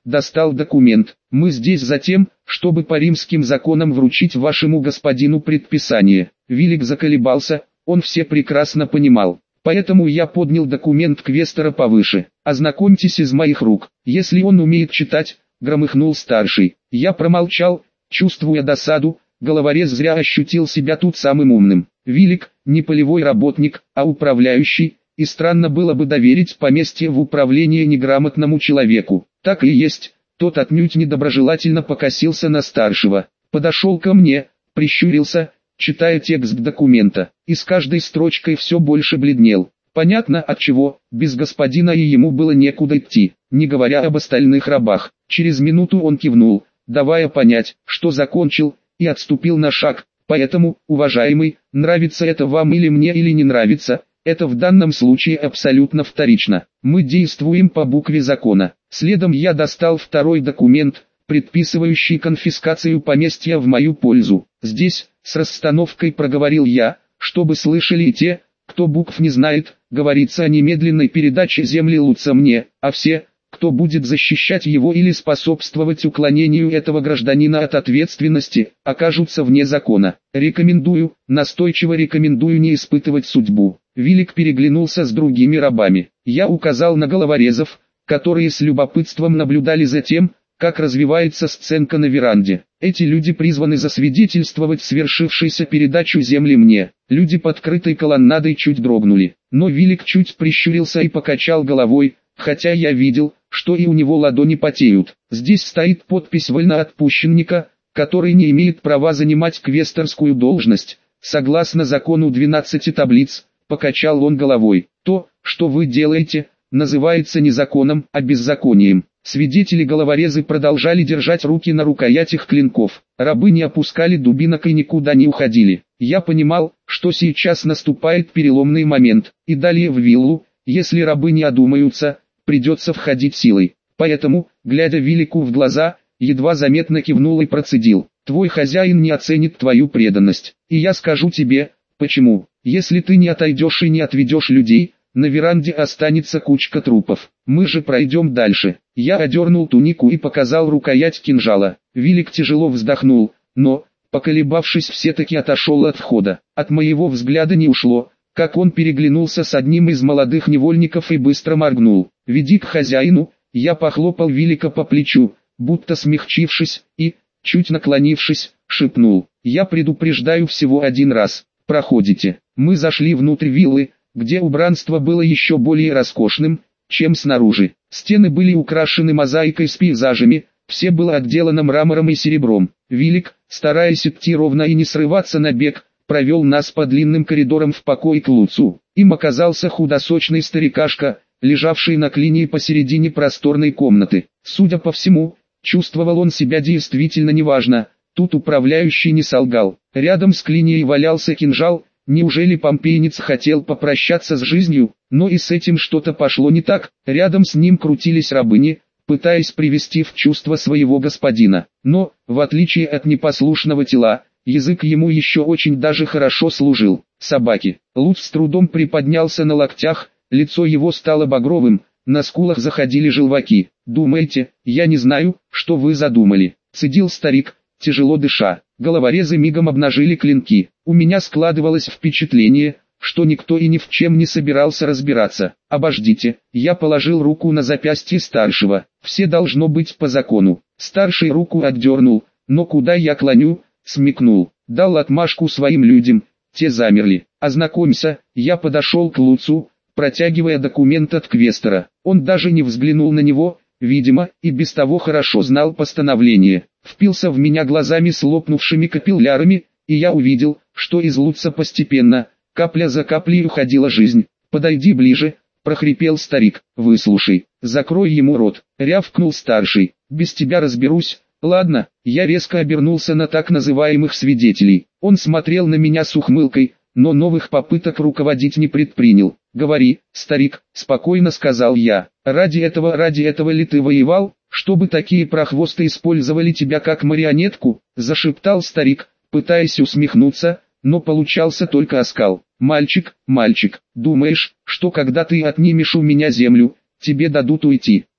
достал документ. Мы здесь за тем, чтобы по римским законам вручить вашему господину предписание. Вилик заколебался, он все прекрасно понимал. Поэтому я поднял документ квестора повыше. Ознакомьтесь из моих рук. Если он умеет читать, громыхнул старший. Я промолчал, чувствуя досаду, головорез зря ощутил себя тут самым умным. Вилик, не полевой работник, а управляющий, и странно было бы доверить поместье в управление неграмотному человеку. Так и есть, тот отнюдь недоброжелательно покосился на старшего. Подошел ко мне, прищурился, читая текст документа, и с каждой строчкой все больше бледнел. Понятно отчего, без господина и ему было некуда идти, не говоря об остальных рабах. Через минуту он кивнул, давая понять, что закончил, и отступил на шаг. Поэтому, уважаемый, нравится это вам или мне или не нравится, это в данном случае абсолютно вторично. Мы действуем по букве закона. Следом я достал второй документ, предписывающий конфискацию поместья в мою пользу. Здесь, с расстановкой проговорил я, чтобы слышали и те, кто букв не знает, говорится о немедленной передаче земли Луца мне, а все, кто будет защищать его или способствовать уклонению этого гражданина от ответственности, окажутся вне закона. Рекомендую, настойчиво рекомендую не испытывать судьбу. Вилик переглянулся с другими рабами. Я указал на головорезов, которые с любопытством наблюдали за тем, как развивается сценка на веранде. Эти люди призваны засвидетельствовать свершившейся передачу земли мне. Люди под крытой колоннадой чуть дрогнули, но Вилик чуть прищурился и покачал головой, хотя я видел, что и у него ладони потеют. Здесь стоит подпись вольноотпущенника, который не имеет права занимать квесторскую должность, согласно закону двенадцати таблиц, покачал он головой. То, что вы делаете, называется не законом, а беззаконием. Свидетели-головорезы продолжали держать руки на рукоятях клинков. Рабы не опускали дубинок и никуда не уходили. Я понимал, что сейчас наступает переломный момент, и далее в виллу, если рабы не одумаются, придется входить силой. Поэтому, глядя Вилику в глаза, едва заметно кивнул и процедил: «Твой хозяин не оценит твою преданность. И я скажу тебе, почему. Если ты не отойдешь и не отведешь людей, на веранде останется кучка трупов. Мы же пройдем дальше». Я одернул тунику и показал рукоять кинжала. Вилик тяжело вздохнул, но, поколебавшись, все-таки отошел от входа. От моего взгляда не ушло, как он переглянулся с одним из молодых невольников и быстро моргнул. «Веди к хозяину». Я похлопал Вилика по плечу, будто смягчившись, и, чуть наклонившись, шепнул: «Я предупреждаю всего один раз. Проходите». Мы зашли внутрь виллы, где убранство было еще более роскошным, чем снаружи. Стены были украшены мозаикой с пейзажами, все было отделано мрамором и серебром. Вилик, стараясь идти ровно и не срываться на бег, провел нас по длинным коридорам в покой к Луцу. Им оказался худосочный старикашка, лежавший на клине посередине просторной комнаты. Судя по всему, чувствовал он себя действительно неважно, тут управляющий не солгал. Рядом с клинией валялся кинжал. Неужели помпеянец хотел попрощаться с жизнью? Но и с этим что-то пошло не так. Рядом с ним крутились рабыни, пытаясь привести в чувство своего господина. Но, в отличие от непослушного тела, язык ему еще очень даже хорошо служил. Собаки. Луц с трудом приподнялся на локтях, лицо его стало багровым, на скулах заходили желваки. «Думаете, я не знаю, что вы задумали?» — цедил старик, тяжело дыша. Головорезы мигом обнажили клинки. У меня складывалось впечатление, что никто и ни в чем не собирался разбираться. «Обождите», я положил руку на запястье старшего. «Все должно быть по закону». Старший руку отдернул, но куда я клоню, смекнул. Дал отмашку своим людям, те замерли. «Ознакомься», я подошел к Луцу, протягивая документ от квестора. Он даже не взглянул на него, видимо, и без того хорошо знал постановление. Впился в меня глазами с лопнувшими капиллярами, и я увидел, что из Луца постепенно, капля за каплей уходила жизнь. «Подойди ближе», — прохрипел старик. «Выслушай, закрой ему рот», — рявкнул старший. «Без тебя разберусь». «Ладно». Я резко обернулся на так называемых свидетелей. Он смотрел на меня с ухмылкой, но новых попыток руководить не предпринял. «Говори, старик», — спокойно сказал я. «Ради этого, ради этого ли ты воевал, чтобы такие прохвосты использовали тебя как марионетку?» — зашептал старик, пытаясь усмехнуться, но получался только оскал. «Мальчик, мальчик, думаешь, что когда ты отнимешь у меня землю, тебе дадут уйти?»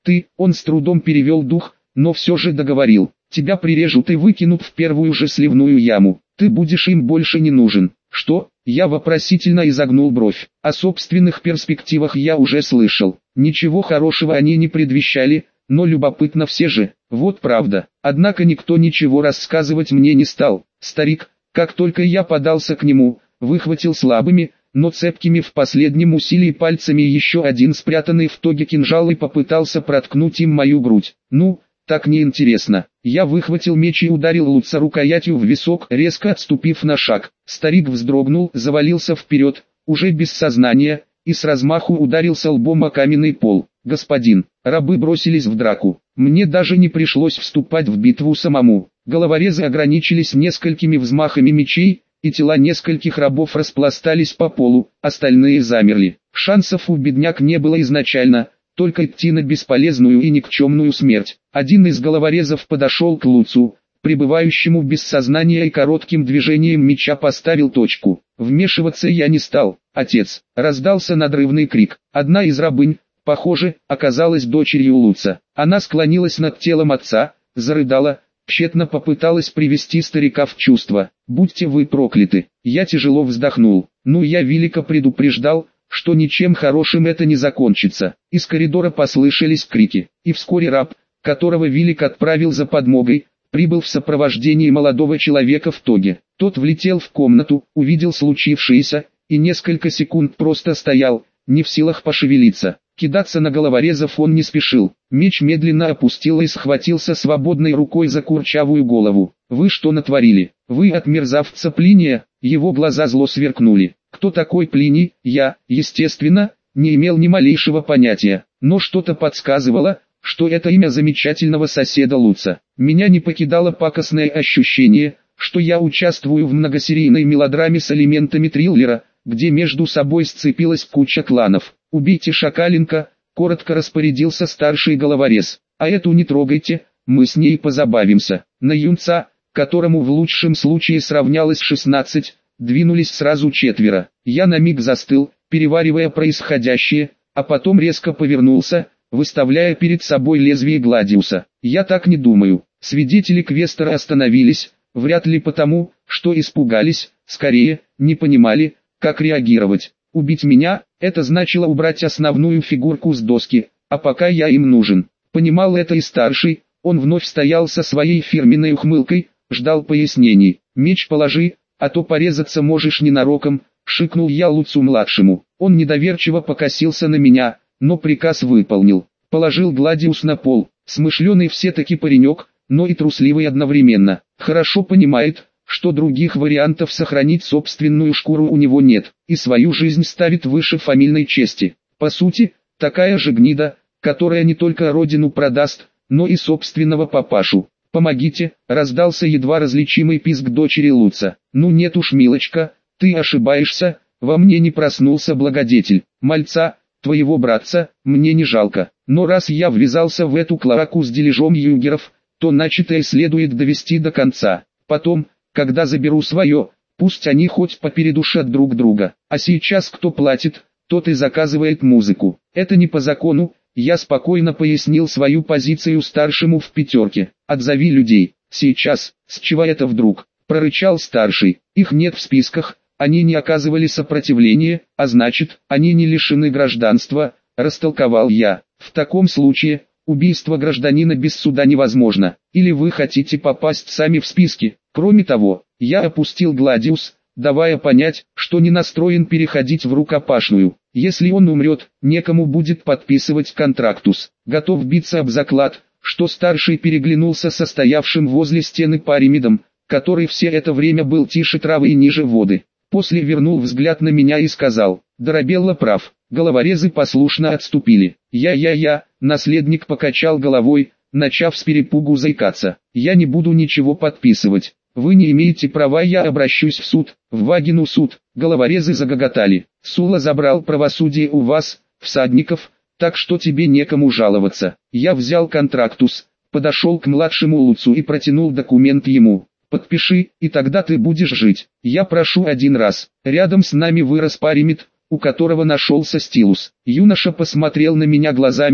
Ты, он с трудом перевел дух, но все же договорил. Тебя прирежут и выкинут в первую же сливную яму. Ты будешь им больше не нужен. Что? Я вопросительно изогнул бровь. О собственных перспективах я уже слышал. Ничего хорошего они не предвещали, но любопытно все же. Вот правда. Однако никто ничего рассказывать мне не стал. Старик, как только я подался к нему, выхватил слабыми, но цепкими в последнем усилии пальцами еще один спрятанный в тоге кинжал и попытался проткнуть им мою грудь. Ну, так неинтересно. Я выхватил меч и ударил Луца рукоятью в висок, резко отступив на шаг. Старик вздрогнул, завалился вперед, уже без сознания, и с размаху ударился лбом о каменный пол. «Господин!» Рабы бросились в драку. Мне даже не пришлось вступать в битву самому. Головорезы ограничились несколькими взмахами мечей, и тела нескольких рабов распластались по полу, остальные замерли. Шансов у бедняк не было изначально, только идти на бесполезную и никчемную смерть. Один из головорезов подошел к Луцу, пребывающему без сознания, и коротким движением меча поставил точку. Вмешиваться я не стал. «Отец!» Раздался надрывный крик. Одна из рабынь, похоже, оказалась дочерью Луца. Она склонилась над телом отца, зарыдала, тщетно попыталась привести старика в чувство. «Будьте вы прокляты!» Я тяжело вздохнул. «Ну, я велико предупреждал, что ничем хорошим это не закончится». Из коридора послышались крики, и вскоре раб, которого Вилик отправил за подмогой, прибыл в сопровождении молодого человека в тоге. Тот влетел в комнату, увидел случившееся, и несколько секунд просто стоял, не в силах пошевелиться. Кидаться на головорезов он не спешил. Меч медленно опустил и схватился свободной рукой за курчавую голову. «Вы что натворили? Вы от мерзавца Плиния?» Его глаза зло сверкнули. Кто такой Плиний? Я, естественно, не имел ни малейшего понятия, но что-то подсказывало, что это имя замечательного соседа Луца. Меня не покидало пакостное ощущение, что я участвую в многосерийной мелодраме с элементами триллера, где между собой сцепилась куча кланов. «Убейте Шакаленко», — коротко распорядился старший головорез. «А эту не трогайте, мы с ней позабавимся». На юнца, которому в лучшем случае сравнялось шестнадцать, двинулись сразу четверо. Я на миг застыл, переваривая происходящее, а потом резко повернулся, выставляя перед собой лезвие Гладиуса. Я так не думаю. Свидетели Квестера остановились, вряд ли потому, что испугались, скорее, не понимали, как реагировать. Убить меня – это значило убрать основную фигурку с доски, а пока я им нужен. Понимал это и старший, он вновь стоял со своей фирменной ухмылкой, ждал пояснений. «Меч положи, а то порезаться можешь ненароком», – шикнул я Луцу-младшему. Он недоверчиво покосился на меня, но приказ выполнил. Положил Гладиус на пол. Смышленый все-таки паренек, но и трусливый одновременно. Хорошо понимает, что других вариантов сохранить собственную шкуру у него нет, и свою жизнь ставит выше фамильной чести. По сути, такая же гнида, которая не только родину продаст, но и собственного папашу. «Помогите!» – раздался едва различимый писк дочери Луца. «Ну нет уж, милочка, ты ошибаешься, во мне не проснулся благодетель. Мальца, твоего братца, мне не жалко, но раз я ввязался в эту клоаку с дележом югеров, то начатое следует довести до конца. Потом, когда заберу свое, пусть они хоть попередушат друг друга. А сейчас кто платит, тот и заказывает музыку. Это не по закону». Я спокойно пояснил свою позицию старшему в пятерке. «Отзови людей». «Сейчас, с чего это вдруг?» – прорычал старший. «Их нет в списках, они не оказывали сопротивления, а значит, они не лишены гражданства», – растолковал я. «В таком случае, убийство гражданина без суда невозможно. Или вы хотите попасть сами в списки?» Кроме того, я опустил Гладиус, давая понять, что не настроен переходить в рукопашную. Если он умрет, некому будет подписывать контрактус. Готов биться об заклад, что старший переглянулся со стоявшим возле стены Паримидом, который все это время был тише травы и ниже воды. После вернул взгляд на меня и сказал: «Доробелло прав». Головорезы послушно отступили. «Я-я-я», наследник покачал головой, начав с перепугу заикаться. «Я не буду ничего подписывать. Вы не имеете права, я обращусь в суд, в Вагину суд». Головорезы загоготали. «Сула забрал правосудие у вас, всадников, так что тебе некому жаловаться». Я взял контрактус, подошел к младшему Луцу и протянул документ ему. «Подпиши, и тогда ты будешь жить. Я прошу один раз». Рядом с нами вырос Паримид, у которого нашелся стилус. Юноша посмотрел на меня глазами,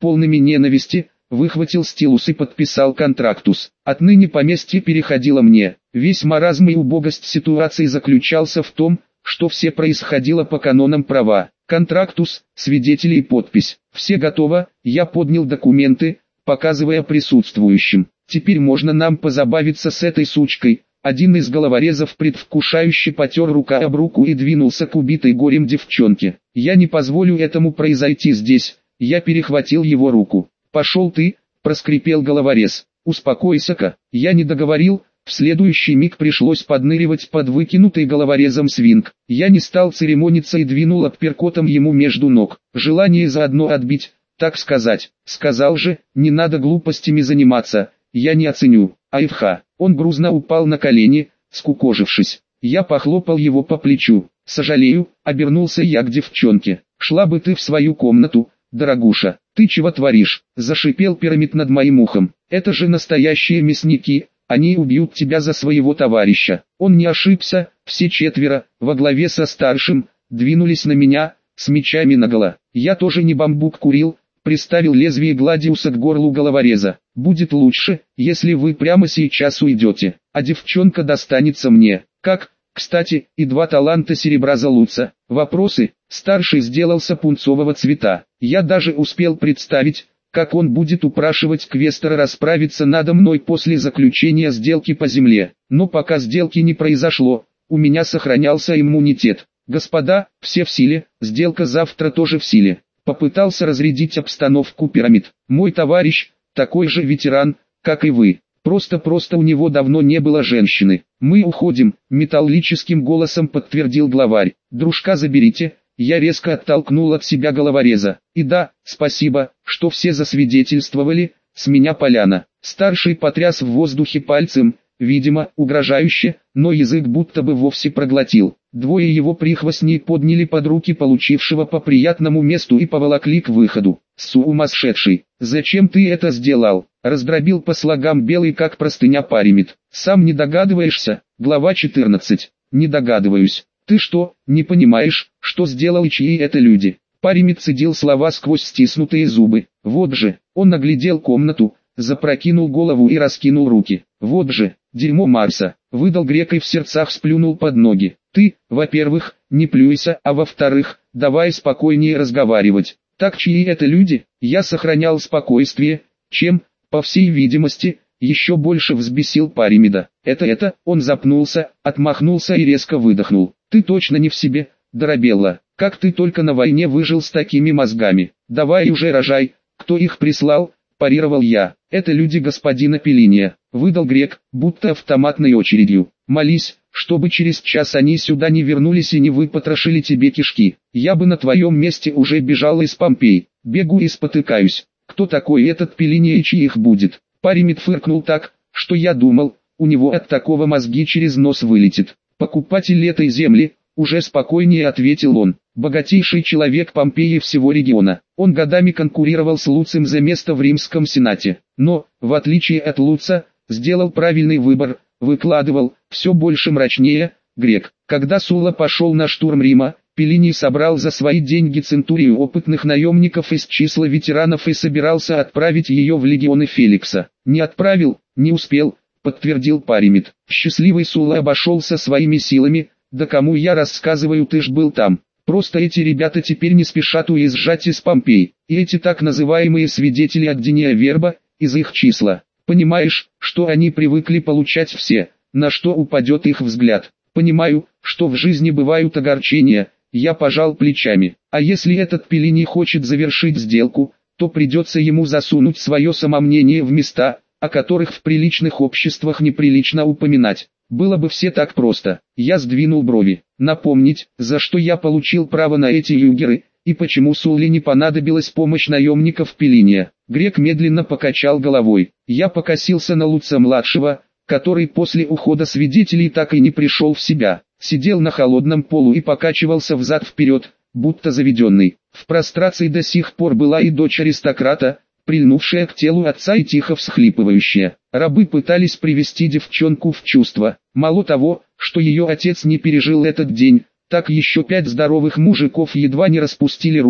полными ненависти, выхватил стилус и подписал контрактус. Отныне поместье переходило мне. Весь маразм и убогость ситуации заключался в том, что все происходило по канонам права. Контрактус, свидетели и подпись. Все готово, я поднял документы, показывая присутствующим. Теперь можно нам позабавиться с этой сучкой. Один из головорезов предвкушающе потер рука об руку и двинулся к убитой горем девчонке. Я не позволю этому произойти здесь. Я перехватил его руку. «Пошел ты», — проскрипел головорез. «Успокойся-ка». Я не договорил. В следующий миг пришлось подныривать под выкинутый головорезом свинг. Я не стал церемониться и двинул апперкотом ему между ног. Желание заодно отбить, так сказать. Сказал же, не надо глупостями заниматься, я не оценю. Айфха. Он грузно упал на колени, скукожившись. Я похлопал его по плечу. «Сожалею», — обернулся я к девчонке. «Шла бы ты в свою комнату, дорогуша». «Ты чего творишь?» — зашипел пирамид над моим ухом. «Это же настоящие мясники. Они убьют тебя за своего товарища». Он не ошибся, все четверо, во главе со старшим, двинулись на меня, с мечами наголо. Я тоже не бамбук курил, приставил лезвие Гладиуса к горлу головореза. «Будет лучше, если вы прямо сейчас уйдете, а девчонка достанется мне». «Как?» Кстати, и два таланта серебра за Луца. Вопросы? Старший сделался пунцового цвета. Я даже успел представить, как он будет упрашивать Квестера расправиться надо мной после заключения сделки по земле. Но пока сделки не произошло, у меня сохранялся иммунитет. «Господа, все в силе, сделка завтра тоже в силе». Попытался разрядить обстановку пирамид. «Мой товарищ, такой же ветеран, как и вы. Просто-просто у него давно не было женщины. Мы уходим», — металлическим голосом подтвердил главарь. «Дружка заберите». Я резко оттолкнул от себя головореза. «И да, спасибо, что все засвидетельствовали, с меня поляна». Старший потряс в воздухе пальцем, видимо, угрожающе, но язык будто бы вовсе проглотил. Двое его прихвостней подняли под руки получившего по приятному месту и поволокли к выходу. «Сумасшедший, зачем ты это сделал?» — раздробил по слогам белый как простыня пирамид. «Сам не догадываешься?» Глава четырнадцать. «Не догадываюсь. Ты что, не понимаешь, что сделал и чьи это люди?» Пирамид цедил слова сквозь стиснутые зубы. «Вот же», он оглядел комнату, запрокинул голову и раскинул руки. «Вот же, дерьмо Марса», выдал грек и в сердцах сплюнул под ноги. «Ты, во-первых, не плюйся, а во-вторых, давай спокойнее разговаривать». Так чьи это люди? Я сохранял спокойствие, чем, по всей видимости, еще больше взбесил пирамида. «Это-это», он запнулся, отмахнулся и резко выдохнул. «Ты точно не в себе, Доробелла. Как ты только на войне выжил с такими мозгами? Давай уже рожай, кто их прислал?» Парировал я. «Это люди господина Пелиния», выдал грек, будто автоматной очередью. «Молись, чтобы через час они сюда не вернулись и не выпотрошили тебе кишки. Я бы на твоем месте уже бежал из Помпей. Бегу и спотыкаюсь. Кто такой этот Пелиния и чьих будет?» Пирамид фыркнул так, что я думал, у него от такого мозги через нос вылетит. «Покупатель этой земли», уже спокойнее ответил он. «Богатейший человек Помпеи всего региона. Он годами конкурировал с Луцием за место в Римском Сенате. Но, в отличие от Луца, сделал правильный выбор, выкладывал, все больше мрачнее, грек. Когда Сула пошел на штурм Рима, Пелиний собрал за свои деньги центурию опытных наемников из числа ветеранов и собирался отправить ее в легионы Феликса. Не отправил, не успел, подтвердил пирамид. Счастливый Сула обошелся своими силами, да кому я рассказываю, ты ж был там. Просто эти ребята теперь не спешат уезжать из Помпей, и эти так называемые свидетели от Дения Верба, из их числа. Понимаешь, что они привыкли получать все, на что упадет их взгляд. Понимаю, что в жизни бывают огорчения, я пожал плечами. А если этот Пелиний хочет завершить сделку, то придется ему засунуть свое самомнение в места, о которых в приличных обществах неприлично упоминать. Было бы все так просто. Я сдвинул брови. Напомнить, за что я получил право на эти югеры, и почему Сулле не понадобилась помощь наемников Пелиния. Грек медленно покачал головой. Я покосился на Луца-младшего, который после ухода свидетелей так и не пришел в себя. Сидел на холодном полу и покачивался взад-вперед, будто заведенный. В прострации до сих пор была и дочь аристократа, прильнувшая к телу отца и тихо всхлипывающая. Рабы пытались привести девчонку в чувство. Мало того, что ее отец не пережил этот день, так еще пять здоровых мужиков едва не распустили руки,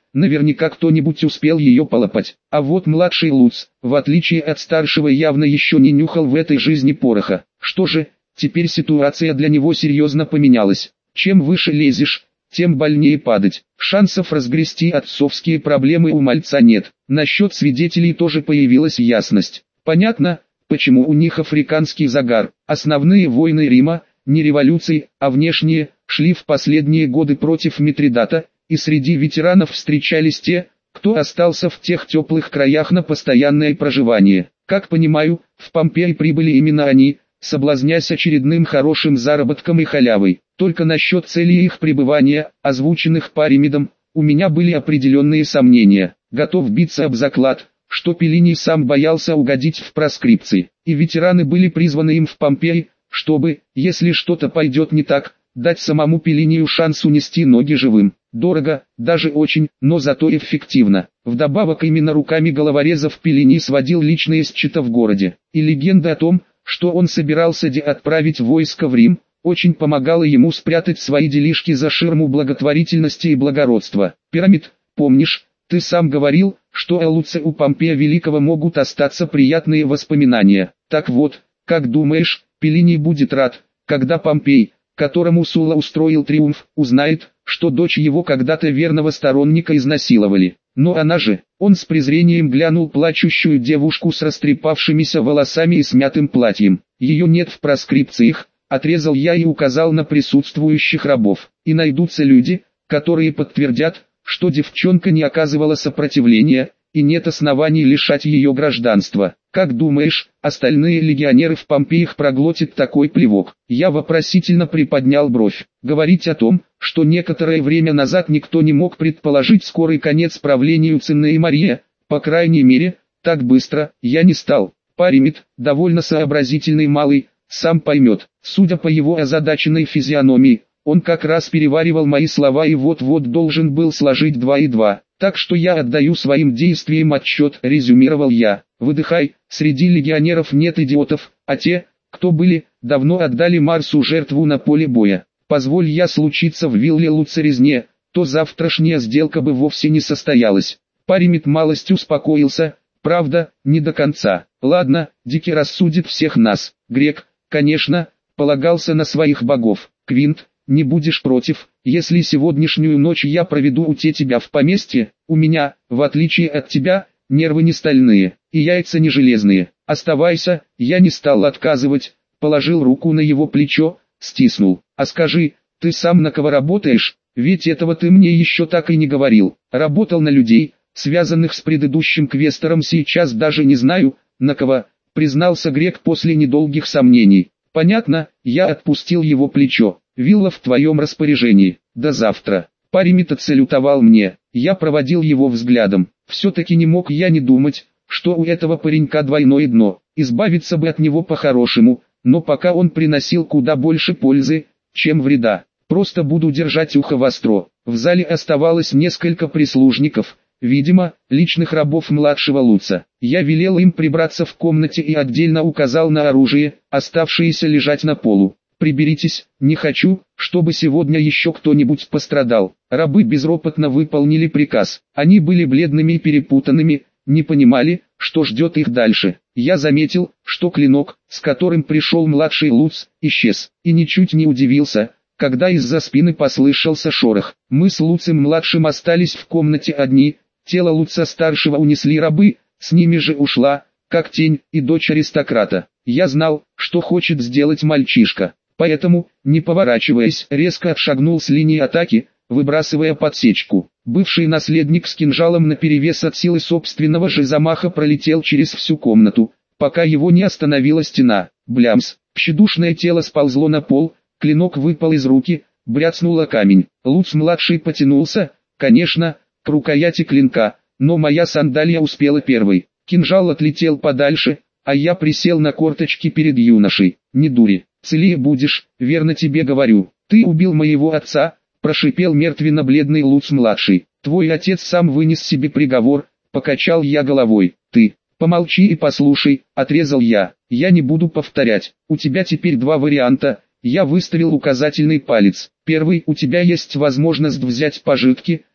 наверняка кто-нибудь успел ее полопать. А вот младший Луц, в отличие от старшего, явно еще не нюхал в этой жизни пороха. Что же, теперь ситуация для него серьезно поменялась. Чем выше лезешь, тем больнее падать. Шансов разгрести отцовские проблемы у мальца нет. Насчет свидетелей тоже появилась ясность. Понятно, почему у них африканский загар. Основные войны Рима, не революции, а внешние, шли в последние годы против Митридата, и среди ветеранов встречались те, кто остался в тех теплых краях на постоянное проживание. Как понимаю, в Помпеи прибыли именно они, соблазняясь очередным хорошим заработком и халявой. Только насчет цели их пребывания, озвученных Паримидом, у меня были определенные сомнения. Готов биться об заклад, что Пелиний сам боялся угодить в проскрипции, и ветераны были призваны им в Помпеи, чтобы, если что-то пойдет не так, дать самому Пелинию шанс унести ноги живым. Дорого, даже очень, но зато эффективно. Вдобавок именно руками головорезов Пелиний сводил личные счета в городе, и легенда о том, что он собирался де отправить войско в Рим, очень помогала ему спрятать свои делишки за ширму благотворительности и благородства. Пирамид, помнишь, ты сам говорил, что о Луце у Помпея Великого могут остаться приятные воспоминания. Так вот, как думаешь, Пелиний будет рад, когда Помпей, которому Сула устроил триумф, узнает, что дочь его когда-то верного сторонника изнасиловали? Но она же, он с презрением глянул плачущую девушку с растрепавшимися волосами и смятым платьем. Ее нет в проскрипциях, отрезал я и указал на присутствующих рабов. И найдутся люди, которые подтвердят, что девчонка не оказывала сопротивления, и нет оснований лишать ее гражданства. Как думаешь, остальные легионеры в Помпеях проглотят такой плевок? Я вопросительно приподнял бровь. Говорить о том, что некоторое время назад никто не мог предположить скорый конец правлению Цинны и Мария, по крайней мере, так быстро, я не стал. Паримид, довольно сообразительный малый, сам поймет. Судя по его озадаченной физиономии, он как раз переваривал мои слова и вот-вот должен был сложить два и два. Так что я отдаю своим действиям отчет, резюмировал я. Выдыхай, среди легионеров нет идиотов, а те, кто были, давно отдали Марсу жертву на поле боя. Позволь я случиться в вилле Луцерезне, то завтрашняя сделка бы вовсе не состоялась. Паримид малость успокоился, правда, не до конца. Ладно, Дикий рассудит всех нас. Грек, конечно, полагался на своих богов. Квинт, не будешь против, если сегодняшнюю ночь я проведу у тебя в поместье? У меня, в отличие от тебя, нервы не стальные, и яйца не железные. Оставайся, я не стал отказывать, положил руку на его плечо, стиснул. А скажи, ты сам на кого работаешь? Ведь этого ты мне еще так и не говорил. Работал на людей, связанных с предыдущим квестором, сейчас даже не знаю, на кого, признался Грек после недолгих сомнений. Понятно, я отпустил его плечо. Вилла в твоем распоряжении. До завтра. Паримид отсалютовал мне. Я проводил его взглядом. Все-таки не мог я не думать, что у этого паренька двойное дно. Избавиться бы от него по-хорошему, но пока он приносил куда больше пользы, чем вреда. Просто буду держать ухо востро. В зале оставалось несколько прислужников, видимо, личных рабов младшего Луца. Я велел им прибраться в комнате и отдельно указал на оружие, оставшееся лежать на полу. Приберитесь, не хочу, чтобы сегодня еще кто-нибудь пострадал. Рабы безропотно выполнили приказ. Они были бледными и перепутанными, не понимали, что ждет их дальше. Я заметил, что клинок, с которым пришел младший Луц, исчез, и ничуть не удивился, когда из-за спины послышался шорох. Мы с Луцем-младшим остались в комнате одни, тело Луца-старшего унесли рабы, с ними же ушла, как тень, и дочь аристократа. Я знал, что хочет сделать мальчишка. Поэтому, не поворачиваясь, резко отшагнул с линии атаки, выбрасывая подсечку. Бывший наследник с кинжалом наперевес от силы собственного же замаха пролетел через всю комнату, пока его не остановила стена. Блямс, тщедушное тело сползло на пол, клинок выпал из руки, бряцнуло камень. Луц-младший потянулся, конечно, к рукояти клинка, но моя сандалия успела первой. Кинжал отлетел подальше, а я присел на корточки перед юношей. Не дури. Целее будешь, верно тебе говорю. Ты убил моего отца, прошипел мертвенно-бледный Луц-младший. Твой отец сам вынес себе приговор, покачал я головой. Ты, помолчи и послушай, отрезал я. Я не буду повторять. У тебя теперь два варианта. Я выставил указательный палец. Первый, у тебя есть возможность взять пожитки,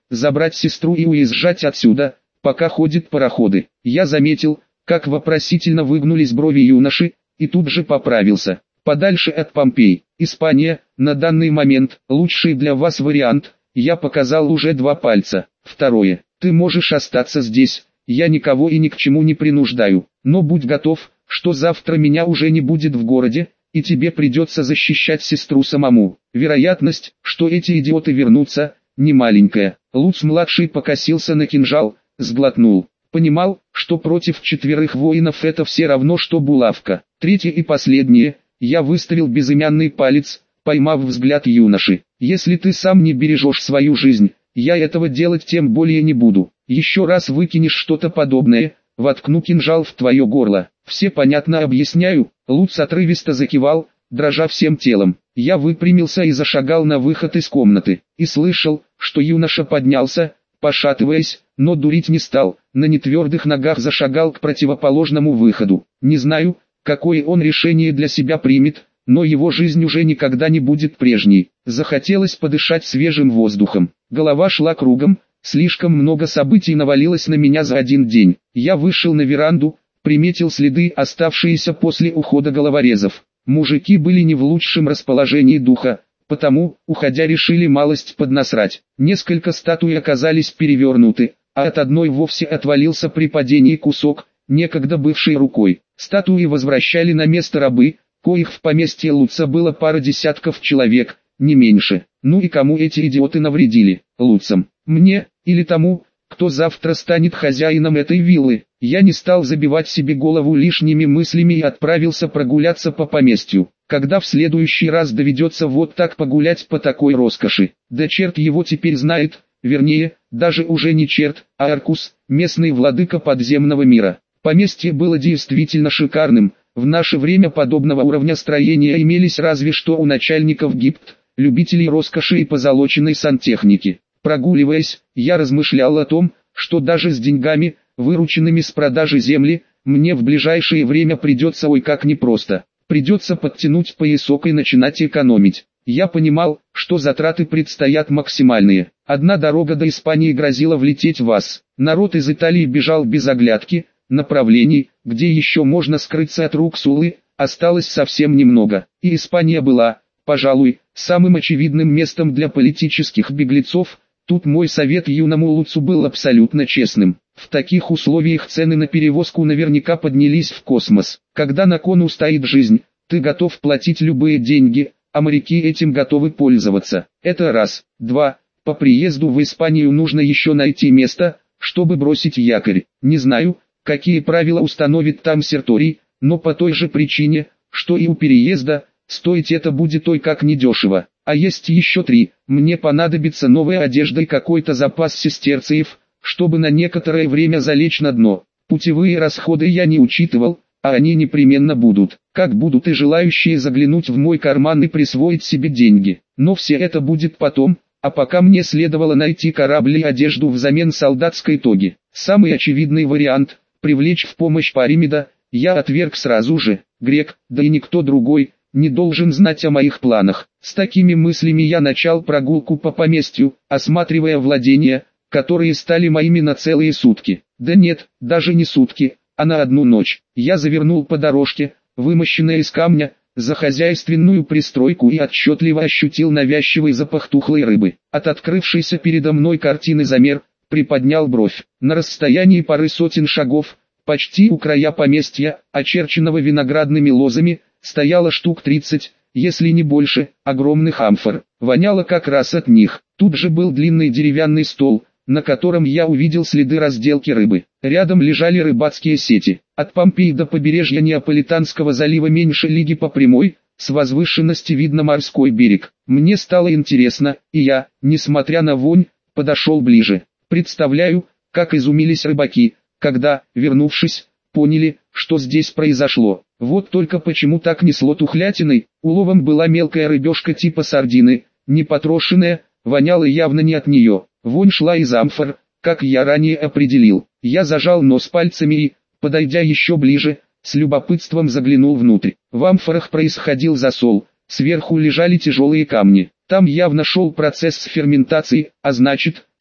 забрать сестру и уезжать отсюда, пока ходят пароходы. Я заметил, как вопросительно выгнулись брови юноши, и тут же поправился. Подальше от Помпей. Испания, на данный момент, лучший для вас вариант. Я показал уже два пальца. Второе. Ты можешь остаться здесь, я никого и ни к чему не принуждаю. Но будь готов, что завтра меня уже не будет в городе, и тебе придется защищать сестру самому. Вероятность, что эти идиоты вернутся, не маленькая. Луц-младший покосился на кинжал, сглотнул. Понимал, что против четверых воинов это все равно что булавка. Третье и последнее, я выставил безымянный палец, поймав взгляд юноши. Если ты сам не бережешь свою жизнь, я этого делать тем более не буду. Еще раз выкинешь что-то подобное, воткну кинжал в твое горло. Все понятно объясняю. Луц отрывисто закивал, дрожа всем телом. Я выпрямился и зашагал на выход из комнаты. И слышал, что юноша поднялся, пошатываясь, но дурить не стал. На нетвердых ногах зашагал к противоположному выходу. Не знаю, какое он решение для себя примет, но его жизнь уже никогда не будет прежней. Захотелось подышать свежим воздухом. Голова шла кругом, слишком много событий навалилось на меня за один день. Я вышел на веранду, приметил следы, оставшиеся после ухода головорезов. Мужики были не в лучшем расположении духа, потому, уходя, решили малость поднасрать. Несколько статуй оказались перевернуты, а от одной вовсе отвалился при падении кусок, некогда бывшей рукой. Статуи возвращали на место рабы, коих в поместье Луца было пара десятков человек, не меньше. Ну и кому эти идиоты навредили? Луцам. Мне, или тому, кто завтра станет хозяином этой виллы? Я не стал забивать себе голову лишними мыслями и отправился прогуляться по поместью. Когда в следующий раз доведется вот так погулять по такой роскоши? Да черт его теперь знает, вернее, даже уже не черт, а Аркус, местный владыка подземного мира. Поместье было действительно шикарным. В наше время подобного уровня строения имелись разве что у начальников гипт, любителей роскоши и позолоченной сантехники. Прогуливаясь, я размышлял о том, что даже с деньгами, вырученными с продажи земли, мне в ближайшее время придется ой как непросто. Придется подтянуть поясок и начинать экономить. Я понимал, что затраты предстоят максимальные. Одна дорога до Испании грозила влететь в ас. Народ из Италии бежал без оглядки. Направлений, где еще можно скрыться от рук Суллы, осталось совсем немного. И Испания была, пожалуй, самым очевидным местом для политических беглецов. Тут мой совет юному Луцу был абсолютно честным. В таких условиях цены на перевозку наверняка поднялись в космос. Когда на кону стоит жизнь, ты готов платить любые деньги, а моряки этим готовы пользоваться. Это раз. Два. По приезду в Испанию нужно еще найти место, чтобы бросить якорь. Не знаю, какие правила установит там Серторий, но по той же причине, что и у переезда, стоить это будет ой как недешево. А есть еще три, мне понадобится новая одежда и какой-то запас сестерциев, чтобы на некоторое время залечь на дно. Путевые расходы я не учитывал, а они непременно будут. Как будут и желающие заглянуть в мой карман и присвоить себе деньги. Но все это будет потом, а пока мне следовало найти корабль и одежду взамен солдатской тоги. Самый очевидный вариант – привлечь в помощь Паримеда, я отверг сразу же. Грек, да и никто другой, не должен знать о моих планах. С такими мыслями я начал прогулку по поместью, осматривая владения, которые стали моими на целые сутки. Да нет, даже не сутки, а на одну ночь. Я завернул по дорожке, вымощенной из камня, за хозяйственную пристройку и отчетливо ощутил навязчивый запах тухлой рыбы. От открывшейся передо мной картины замер, приподнял бровь. На расстоянии пары сотен шагов, почти у края поместья, очерченного виноградными лозами, стояло штук тридцать, если не больше, огромных амфор. Воняло как раз от них. Тут же был длинный деревянный стол, на котором я увидел следы разделки рыбы. Рядом лежали рыбацкие сети. От Помпеи до побережья Неаполитанского залива меньше лиги по прямой, с возвышенности видно морской берег. Мне стало интересно, и я, несмотря на вонь, подошел ближе. Представляю, как изумились рыбаки, когда, вернувшись, поняли, что здесь произошло. Вот только почему так несло тухлятиной. Уловом была мелкая рыбешка типа сардины, непотрошенная, воняла явно не от нее. Вонь шла из амфор, как я ранее определил. Я зажал нос пальцами и, подойдя еще ближе, с любопытством заглянул внутрь. В амфорах происходил засол, сверху лежали тяжелые камни. Там явно шел процесс ферментации, а значит,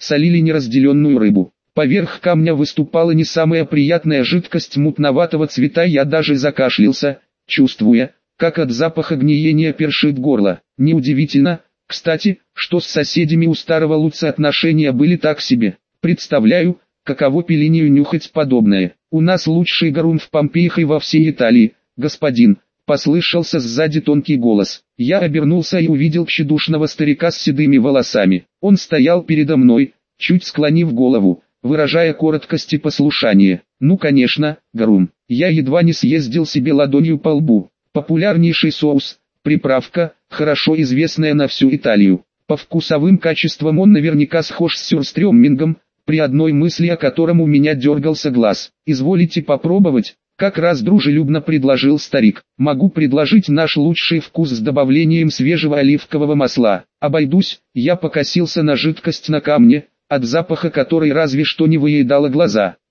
солили неразделенную рыбу. Поверх камня выступала не самая приятная жидкость мутноватого цвета, я даже закашлялся, чувствуя, как от запаха гниения першит горло. Неудивительно, кстати, что с соседями у старого Луца отношения были так себе. Представляю, каково Пелинию нюхать подобное. У нас лучший гарум в Помпеях и во всей Италии, господин. Послышался сзади тонкий голос. Я обернулся и увидел тщедушного старика с седыми волосами. Он стоял передо мной, чуть склонив голову, выражая короткость и послушание. Ну конечно, гарум. Я едва не съездил себе ладонью по лбу. Популярнейший соус, приправка, хорошо известная на всю Италию. По вкусовым качествам он наверняка схож с сюрстрёммингом, при одной мысли о котором у меня дергался глаз. «Изволите попробовать?» — как раз дружелюбно предложил старик. «Могу предложить наш лучший вкус с добавлением свежего оливкового масла. Обойдусь». Я покосился на жидкость на камне, от запаха которой разве что не выедало глаза.